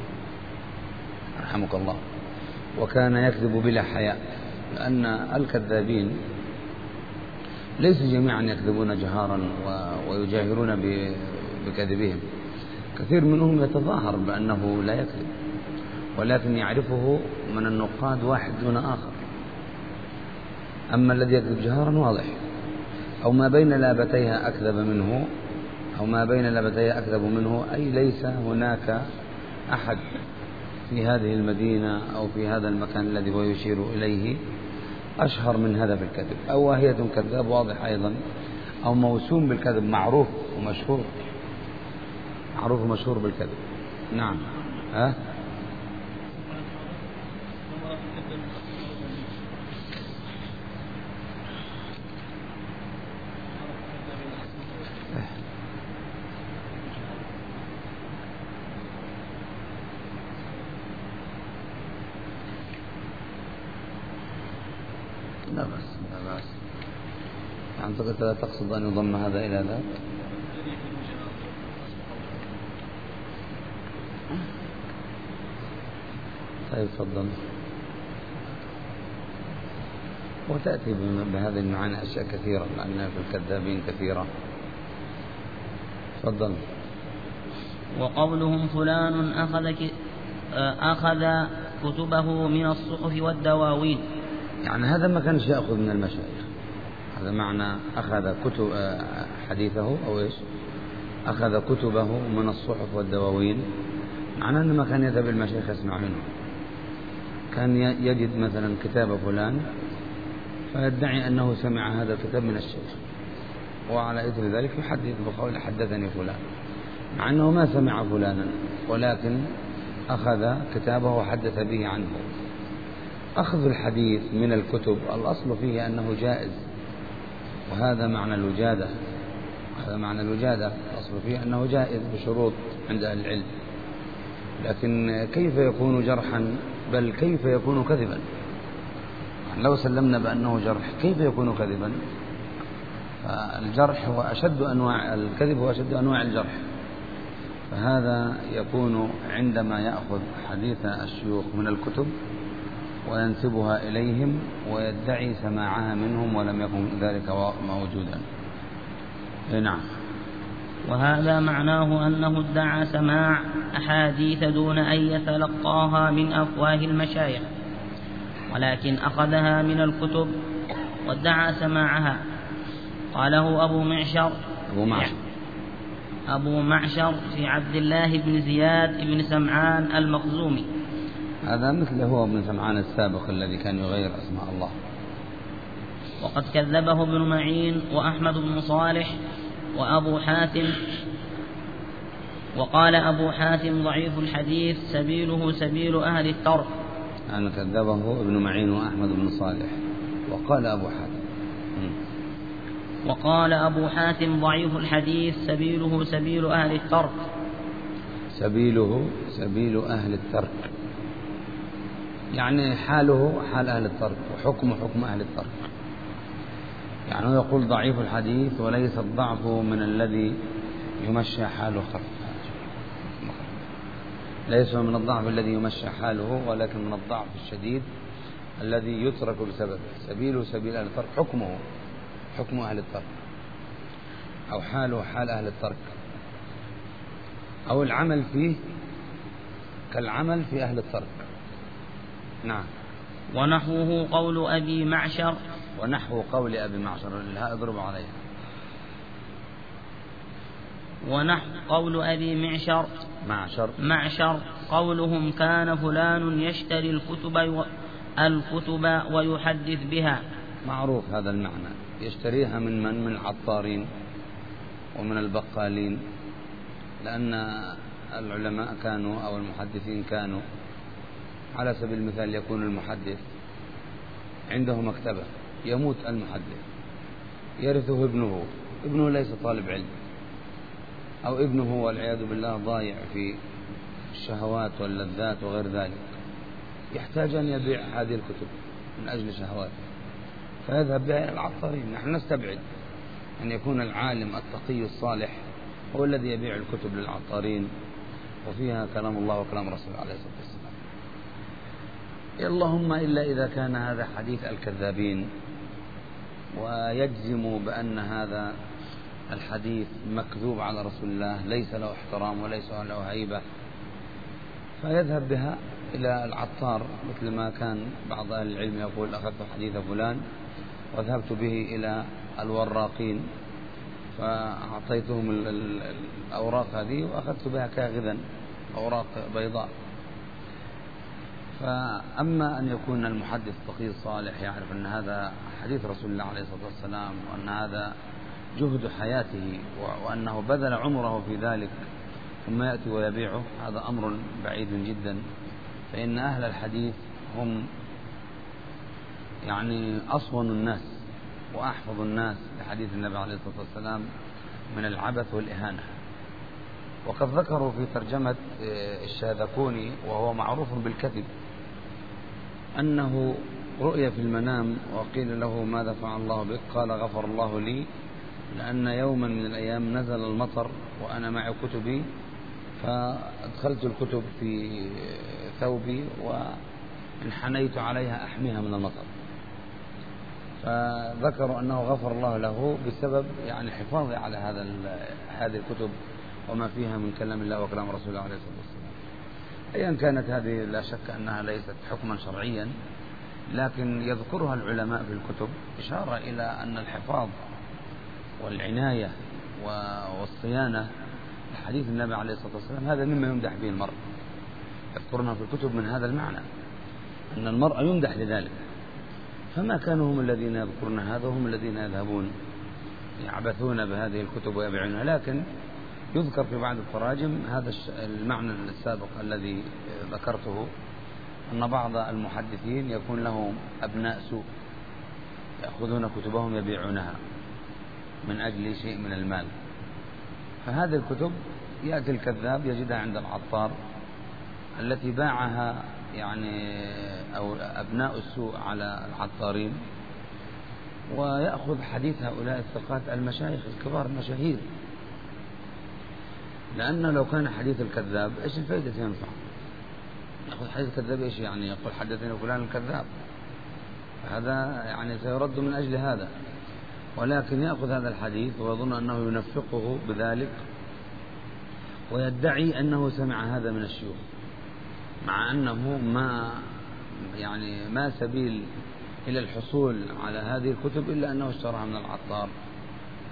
رحمك الله. وكان يكذب بلا حياء، لأن الكذابين ليس جميعا يكذبون جهارا ويجاهرون بكذبهم، كثير منهم يتظاهر بأنه لا يكذب، ولكن يعرفه من النقاد واحد دون آخر. أما الذي يكذب جهارا واضح. أو ما بين لابتيها أكذب منه، أو ما بين لابتيها أكذب منه، أي ليس هناك أحد في هذه المدينة أو في هذا المكان الذي هو يشير إليه أشهر من هذا في الكذب. أو واهية كذاب واضح أيضا، أو موسوم بالكذب معروف ومشهور، معروف ومشهور بالكذب. نعم. ها؟ لا بس لا بس أعتقد لا تقصد أن يضم هذا إلى ذاك. طيب تفضل. وتأتي بهذه المعاني أشياء كثيرة، لأن في الكذابين كثيرة. تفضل. وقولهم فلان أخذ أخذ كتبه من الصحف والدواوين، يعني هذا ما كانش يأخذ من المشايخ، هذا معنى أخذ كتب حديثه أو إيش؟ أخذ كتبه من الصحف والدواوين، معناه أنه ما كان يذهب المشايخ يسمع منه. كان يجد مثلا كتاب فلان فيدعي أنه سمع هذا الكتاب من الشيخ، وعلى إثر ذلك يحدث بقول حدثني فلان، مع أنه ما سمع فلانا، ولكن أخذ كتابه وحدث به عنه. أخذ الحديث من الكتب الأصل فيه أنه جائز، وهذا معنى الوجادة، هذا معنى الوجادة، الأصل فيه أنه جائز بشروط عند أهل العلم. لكن كيف يكون جرحا؟ بل كيف يكون كذبا؟ لو سلمنا بأنه جرح كيف يكون كذبا؟ فالجرح هو أشد أنواع الكذب، هو أشد أنواع الجرح. فهذا يكون عندما يأخذ حديث الشيوخ من الكتب وينسبها إليهم ويدعي سماعها منهم ولم يكن ذلك موجودا. نعم. وهذا معناه أنه ادعى سماع أحاديث دون أن يتلقاها من أفواه المشايخ، ولكن أخذها من الكتب وادعى سماعها، قاله أبو معشر أبو معشر أبو معشر في عبد الله بن زياد بن سمعان المخزومي. هذا مثله هو ابن سمعان السابق الذي كان يغير أسماء الله. وقد كذبه ابن معين وأحمد بن صالح وأبو حاتم. وقال أبو حاتم ضعيف الحديث سبيله سبيل أهل الترك. أنا كذبه ابن معين وأحمد بن صالح. وقال أبو حاتم وقال أبو حاتم ضعيف الحديث سبيله سبيل أهل الترك. سبيله سبيل أهل الترك يعني حاله حال أهل الترك وحكمه حكم أهل الترك. يعني هو يقول ضعيف الحديث وليس الضعف من الذي يمشى حاله خلف، ليس من الضعف الذي يمشى حاله، ولكن من الضعف الشديد الذي يترك بسببه. سبيله سبيل أهل الترك حكمه حكم أهل الترك، أو حاله حال أهل الترك، أو العمل فيه كالعمل في أهل الترك. نعم. ونحوه قول أبي معشر. ونحو قول أبي معشر الهاء اضرب عليها. ونحو قول أبي معشر معشر معشر قولهم كان فلان يشتري الكتب الكتب ويحدث بها. معروف هذا المعنى، يشتريها من من من العطارين ومن البقالين، لأن العلماء كانوا أو المحدثين كانوا على سبيل المثال يكون المحدث عنده مكتبة، يموت المحدث يرثه ابنه، ابنه ليس طالب علم، أو ابنه والعياذ بالله ضايع في الشهوات واللذات وغير ذلك، يحتاج أن يبيع هذه الكتب من أجل شهواته فيذهب بها إلى العطارين. نحن نستبعد أن يكون العالم التقي الصالح هو الذي يبيع الكتب للعطارين وفيها كلام الله وكلام رسوله عليه الصلاة والسلام. اللهم إلا إذا كان هذا حديث الكذابين ويجزم بأن هذا الحديث مكذوب على رسول الله، ليس له احترام وليس له هيبة، فيذهب بها إلى العطار، مثل ما كان بعض أهل العلم يقول أخذت حديث فلان وذهبت به إلى الوراقين فأعطيتهم الأوراق هذه وأخذت بها كاغذا، أوراق بيضاء. فأما أن يكون المحدث تقي الصالح يعرف أن هذا حديث رسول الله عليه الصلاة والسلام وأن هذا جهد حياته وأنه بذل عمره في ذلك ثم يأتي ويبيعه، هذا أمر بعيد جدا. فإن أهل الحديث هم يعني أصون الناس وأحفظ الناس لحديث النبي عليه الصلاة والسلام من العبث والإهانة. وقد ذكروا في ترجمة الشاذكوني وهو معروف بالكذب أنه رؤيا في المنام وقيل له ماذا فعل الله بك؟ قال غفر الله لي، لأن يوما من الأيام نزل المطر وأنا معي كتبي فأدخلت الكتب في ثوبي وانحنيت عليها أحميها من المطر. فذكروا أنه غفر الله له بسبب يعني حفاظه على هذا هذه الكتب وما فيها من كلام الله وكلام رسول الله عليه الصلاة والسلام. أيا كانت هذه لا شك أنها ليست حكما شرعيا، لكن يذكرها العلماء في الكتب إشارة إلى أن الحفاظ والعناية والصيانة لحديث النبي عليه الصلاة والسلام هذا مما يمدح به المرء. يذكرنا في الكتب من هذا المعنى أن المرء يمدح لذلك. فما كانوا هم الذين يذكرون هذا، هم الذين يذهبون يعبثون بهذه الكتب ويبيعونها. لكن يذكر في بعض التراجم هذا المعنى السابق الذي ذكرته، أن بعض المحدثين يكون لهم أبناء سوء يأخذون كتبهم يبيعونها من أجل شيء من المال. فهذه الكتب يأتي الكذاب يجدها عند العطار التي باعها يعني أو أبناء السوء على العطارين، ويأخذ حديث هؤلاء الثقات المشايخ الكبار المشاهير. لأنه لو كان حديث الكذاب إيش الفائدة ينفع؟ يأخذ حديث الكذاب إيش يعني؟ يقول حدثنا فلان الكذاب، هذا يعني سيرد من أجل هذا. ولكن يأخذ هذا الحديث ويظن أنه ينفقه بذلك ويدعي أنه سمع هذا من الشيوخ، مع أنه ما يعني ما سبيل إلى الحصول على هذه الكتب إلا أنه اشتراها من العطار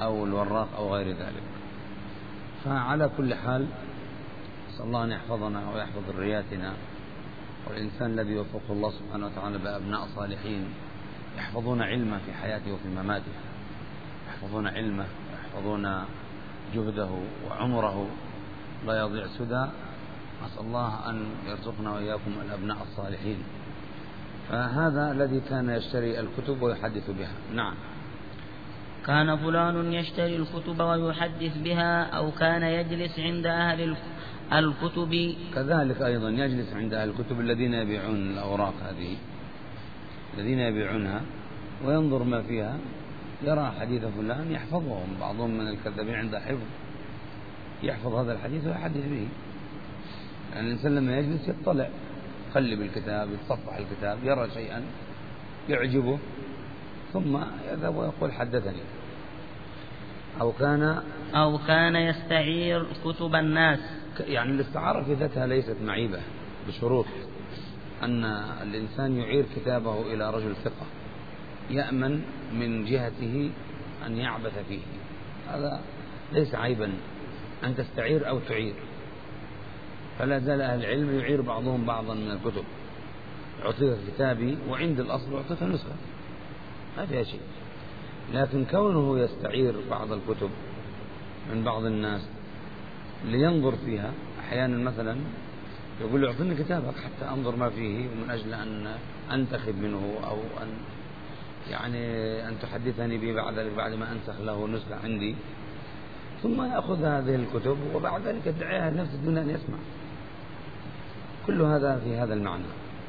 أو الوراق أو غير ذلك. فعلى كل حال نسأل الله أن يحفظنا ويحفظ ذرياتنا، والإنسان الذي يوفقه الله سبحانه وتعالى بأبناء صالحين يحفظون علمه في حياته وفي مماته، يحفظون علمه ويحفظون جهده وعمره لا يضيع سدى. أسأل الله أن يرزقنا وإياكم الأبناء الصالحين. فهذا الذي كان يشتري الكتب ويحدث بها. نعم. كان فلان يشتري الكتب ويحدث بها، أو كان يجلس عند أهل الكتب. كذلك أيضا يجلس عند أهل الكتب الذين يبيعون الأوراق هذه، الذين يبيعونها وينظر ما فيها، يرى حديث فلان يحفظهم. بعضهم من الكذابين عنده حفظ، يحفظ هذا الحديث ويحدث به. يعني الإنسان لما يجلس يطلع، يقلب الكتاب، يتصفح الكتاب، يرى شيئا يعجبه ثم يذهب ويقول حدثني. أو كان أو كان يستعير كتب الناس. يعني الاستعارة في ذاتها ليست معيبة، بشروط أن الإنسان يعير كتابه إلى رجل ثقة يأمن من جهته أن يعبث فيه، هذا ليس عيبا أن تستعير أو تعير. فلا زال أهل العلم يعير بعضهم بعضا من الكتب، أعطيك كتابي وعند الأصل أعطيك نسخة، ما فيها شيء. لكن كونه يستعير بعض الكتب من بعض الناس لينظر فيها، أحيانا مثلا يقول له أعطني كتابك حتى أنظر ما فيه، ومن أجل أن أنتخب منه أو أن يعني أن تحدثني به بعد ذلك بعد ما أنسخ له نسخة عندي، ثم يأخذ هذه الكتب وبعد ذلك يدعيها لنفسه دون أن يسمع. كل هذا في هذا المعنى.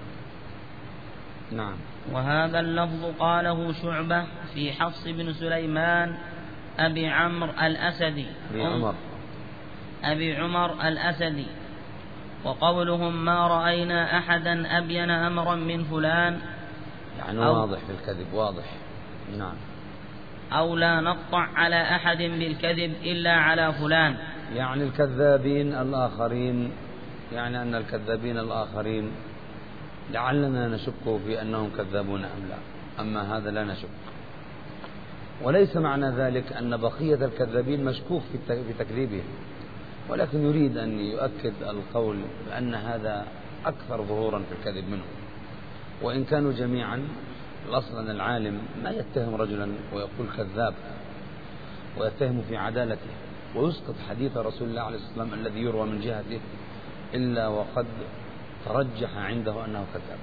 نعم. وهذا اللفظ قاله شعبة في حفص بن سليمان أبي عمرو الأسدي أبي عمر أبي عمر الأسدي. وقولهم ما رأينا أحدا أبين أمرا من فلان، يعني واضح في الكذب، واضح. نعم. أو لا نقطع على أحد بالكذب إلا على فلان، يعني الكذابين الآخرين، يعني أن الكذابين الآخرين لعلنا نشك في أنهم كذابون أم لا، أما هذا لا نشك. وليس معنى ذلك أن بقية الكذابين مشكوك في تكذيبهم، ولكن يريد أن يؤكد القول بأن هذا أكثر ظهورا في الكذب منه. وإن كانوا جميعا، الأصل أن العالم ما يتهم رجلا ويقول كذاب ويتهم في عدالته ويسقط حديث رسول الله عليه الصلاة والسلام الذي يروى من جهته إلا وقد ترجح عنده أنه كذاب.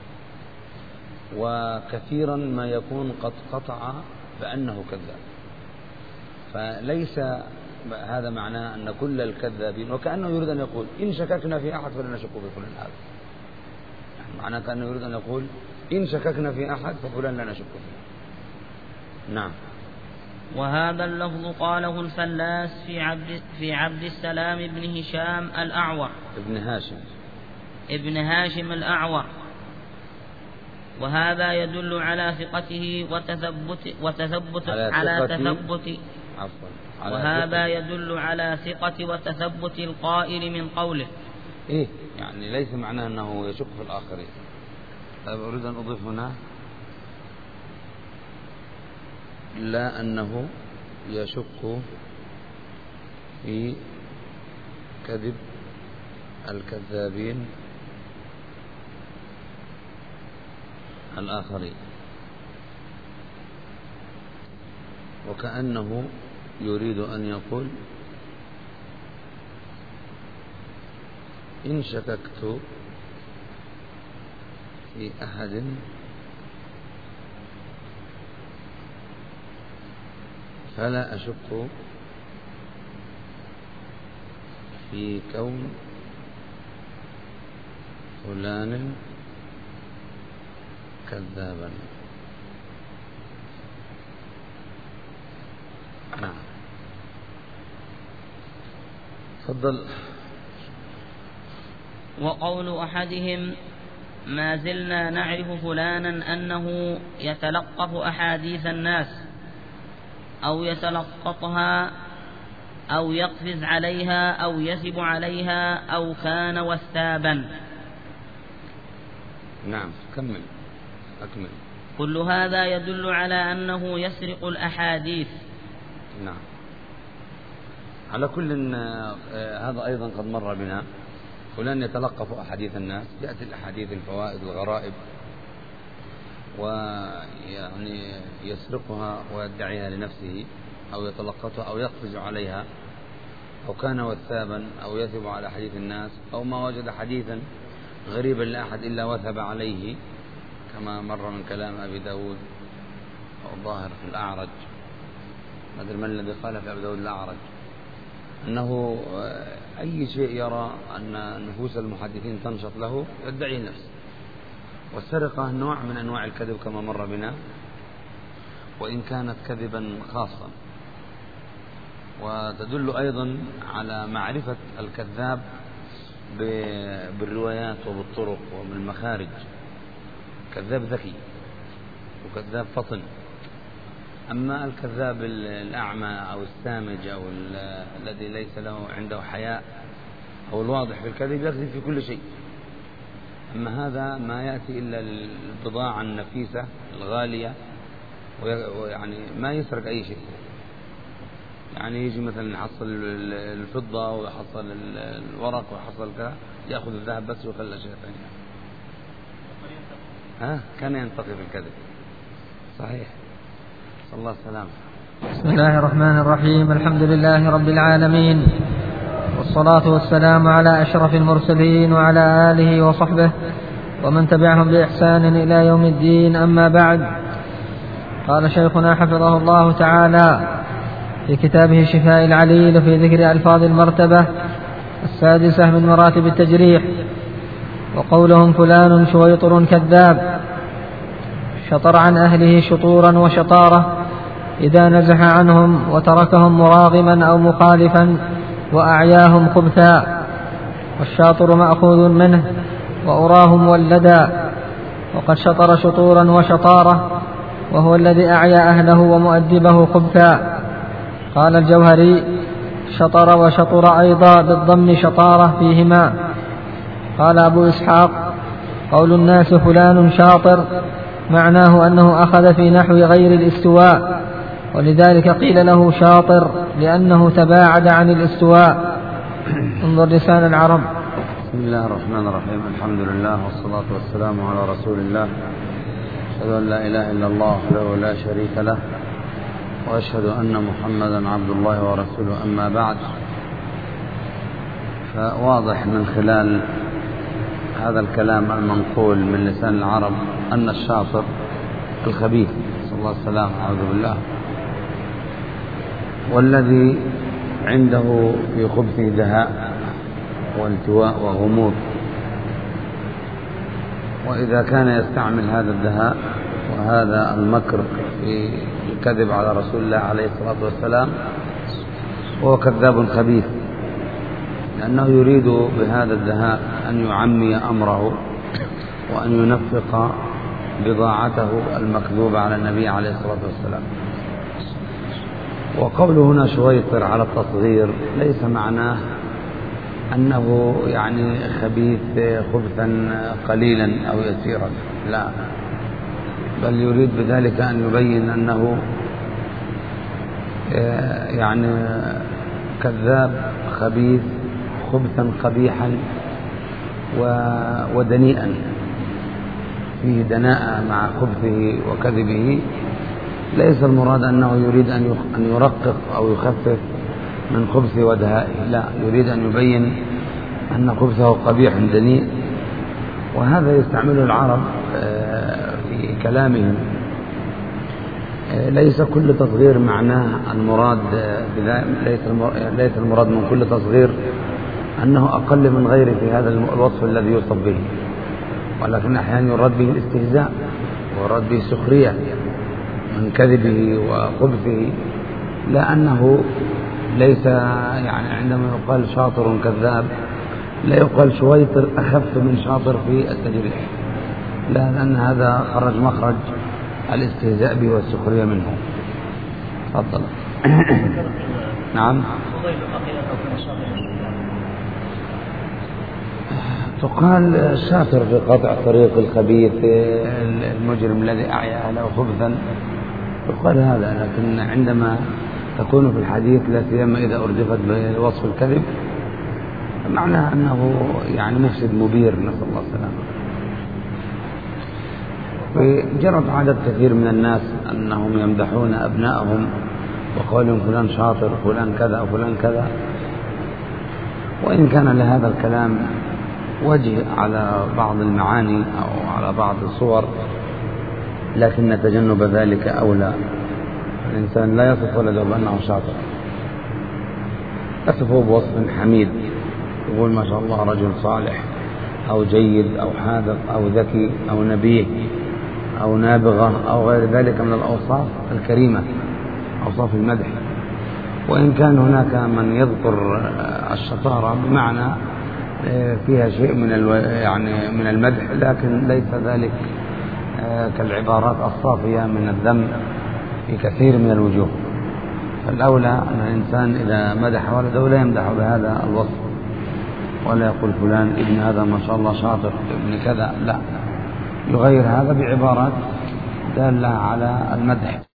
وكثيرا ما يكون قد قطع بأنه كذاب. فليس هذا معناه أن كل الكذابين، وكأنه يريد أن يقول إن شككنا في أحد فلا نشك في فلان هذا، يعني معناه كأنه يريد أن يقول إن شككنا في أحد ففلان لا نشك فيه. نعم. وهذا اللفظ قاله الفلاس في عبد, في عبد السلام بن هشام الأعور ابن هاشم ابن هاشم الأعور. وهذا يدل على ثقته وتثبت وتثبت على, على تثبت عفوا على وهذا ثقة. يدل على ثقة وتثبت القائل من قوله. إيه يعني ليس معناه أنه يشك في الآخرين. طيب أريد أن أضيف هنا لا أنه يشك في كذب الكذابين الآخرين، وكأنه يريد أن يقول إن شككت في أحد فلا أشك في كون فلان كذابا. نعم. تفضل. وقول أحدهم ما زلنا نعرف فلانا أنه يتلقف أحاديث الناس أو يتلقطها أو يقفز عليها أو يسب عليها أو كان وثابا. نعم. كمل أكمل. كل هذا يدل على أنه يسرق الأحاديث نعم. على كل هذا أيضا قد مر بنا، فلان يتلقف أحاديث الناس، يأتي الأحاديث الفوائد الغرائب ويعني يسرقها ويدعيها لنفسه أو يتلقطها أو يقفز عليها، أو كان وثابا أو يثب على حديث الناس، أو ما وجد حديثا غريبا لأحد إلا وثب عليه، كما مر من كلام أبي داود أو الظاهر في الأعرج، ما أدري من الذي قال في أبي داود الأعرج، أنه أي شيء يرى أن نفوس المحدثين تنشط له يدعي نفسه. والسرقة نوع من أنواع الكذب كما مر بنا، وإن كانت كذبا خاصا، وتدل أيضا على معرفة الكذاب بالروايات وبالطرق وبالمخارج. كذاب ذكي وكذاب فطن. أما الكذاب الأعمى أو السامج أو الذي ليس له عنده حياء أو الواضح في الكذب يكذب في كل شيء. أما هذا ما يأتي إلا البضاعة النفيسة الغالية، ويعني ما يسرق أي شيء، يعني يجي مثلا يحصل الفضة ويحصل الورق ويحصل كذا، يأخذ الذهب بس ويخلى شيء ثاني. ها كان ينتقي في الكذب. صحيح. صلى الله السلام. بسم الله الرحمن الرحيم. الحمد لله رب العالمين، والصلاة والسلام على أشرف المرسلين وعلى آله وصحبه ومن تبعهم بإحسان إلى يوم الدين. أما بعد، قال شيخنا حفظه الله تعالى في كتابه شفاء العليل في ذكر ألفاظ المرتبة السادسة من مراتب التجريح: وقولهم فلان شويطر كذاب، شطر عن أهله شطورا وشطارة إذا نزح عنهم وتركهم مراغما أو مخالفا وأعياهم خبثا، والشاطر مأخوذ منه وأراه مولدا، وقد شطر شطورا وشطارة وهو الذي أعيا أهله ومؤدبه خبثا. قال الجوهري: شطر وشطر أيضا بالضم شطارة فيهما. قال أبو إسحاق: قول الناس فلان شاطر معناه أنه أخذ في نحو غير الاستواء، ولذلك قيل له شاطر لأنه تباعد عن الاستواء. انظر لسان العرب. بسم الله الرحمن الرحيم. الحمد لله والصلاة والسلام على رسول الله. أشهد أن لا إله إلا الله وحده لا شريك له، وأشهد أن محمدا عبد الله ورسوله. أما بعد، فواضح من خلال هذا الكلام المنقول من لسان العرب أن الشاطر الخبيث، صلى الله عليه وسلم، أعوذ بالله، والذي عنده في خبثه دهاء والتواء وغموض، وإذا كان يستعمل هذا الدهاء وهذا المكر في الكذب على رسول الله عليه الصلاة والسلام هو كذاب خبيث، لأنه يريد بهذا الدهاء أن يعمي أمره وأن ينفق بضاعته المكذوبة على النبي عليه الصلاة والسلام. وقوله هنا شويطر على التصغير ليس معناه أنه يعني خبيث خبثا قليلا أو يسيرا، لا، بل يريد بذلك أن يبين أنه يعني كذاب خبيث خبثا قبيحا ودنيئا، فيه دناءة مع خبثه وكذبه. ليس المراد أنه يريد أن يرقق أو يخفف من خبثه ودهائه، لا، يريد أن يبين أن خبثه قبيح دنيء. وهذا يستعمله العرب في كلامهم. ليس كل تصغير معناه المراد، ليس المراد من كل تصغير أنه أقل من غيره في هذا الوصف الذي يوصف به، ولكن أحيانا يراد به الاستهزاء ويراد به السخرية من كذبه وخبثه، لا أنه ليس يعني عندما يقال شاطر كذاب لا يقال شويطر أخف من شاطر في التجريح، لا، لأن هذا خرج مخرج الاستهزاء به والسخرية منه. تفضل. نعم. تقال الشاطر في قطع طريق الخبيث المجرم الذي أعيا أهله خبثا، يقال هذا، لكن عندما تكون في الحديث لا سيما إذا أردفت بوصف الكذب معناها أنه يعني مفسد مبير، نسأل الله السلامة. وجرت عادة كثير من الناس أنهم يمدحون أبنائهم وقولهم فلان شاطر فلان كذا وفلان كذا، وإن كان لهذا الكلام وجه على بعض المعاني أو على بعض الصور، لكن تجنب ذلك أولى. الإنسان لا يصف ولده بأنه شاطر، يصفه بوصف حميد، يقول ما شاء الله رجل صالح أو جيد أو حاذق أو ذكي أو نبيه أو نابغة أو غير ذلك من الأوصاف الكريمة، أوصاف المدح. وإن كان هناك من يذكر الشطارة بمعنى فيها شيء من يعني من المدح، لكن ليس ذلك كالعبارات الصافية من الذم في كثير من الوجوه. فالأولى أن الإنسان إذا مدح ولده لا يمدح بهذا الوصف، ولا يقول فلان ابن هذا ما شاء الله شاطر ابن كذا، لا، يغير هذا بعبارات دالة على المدح.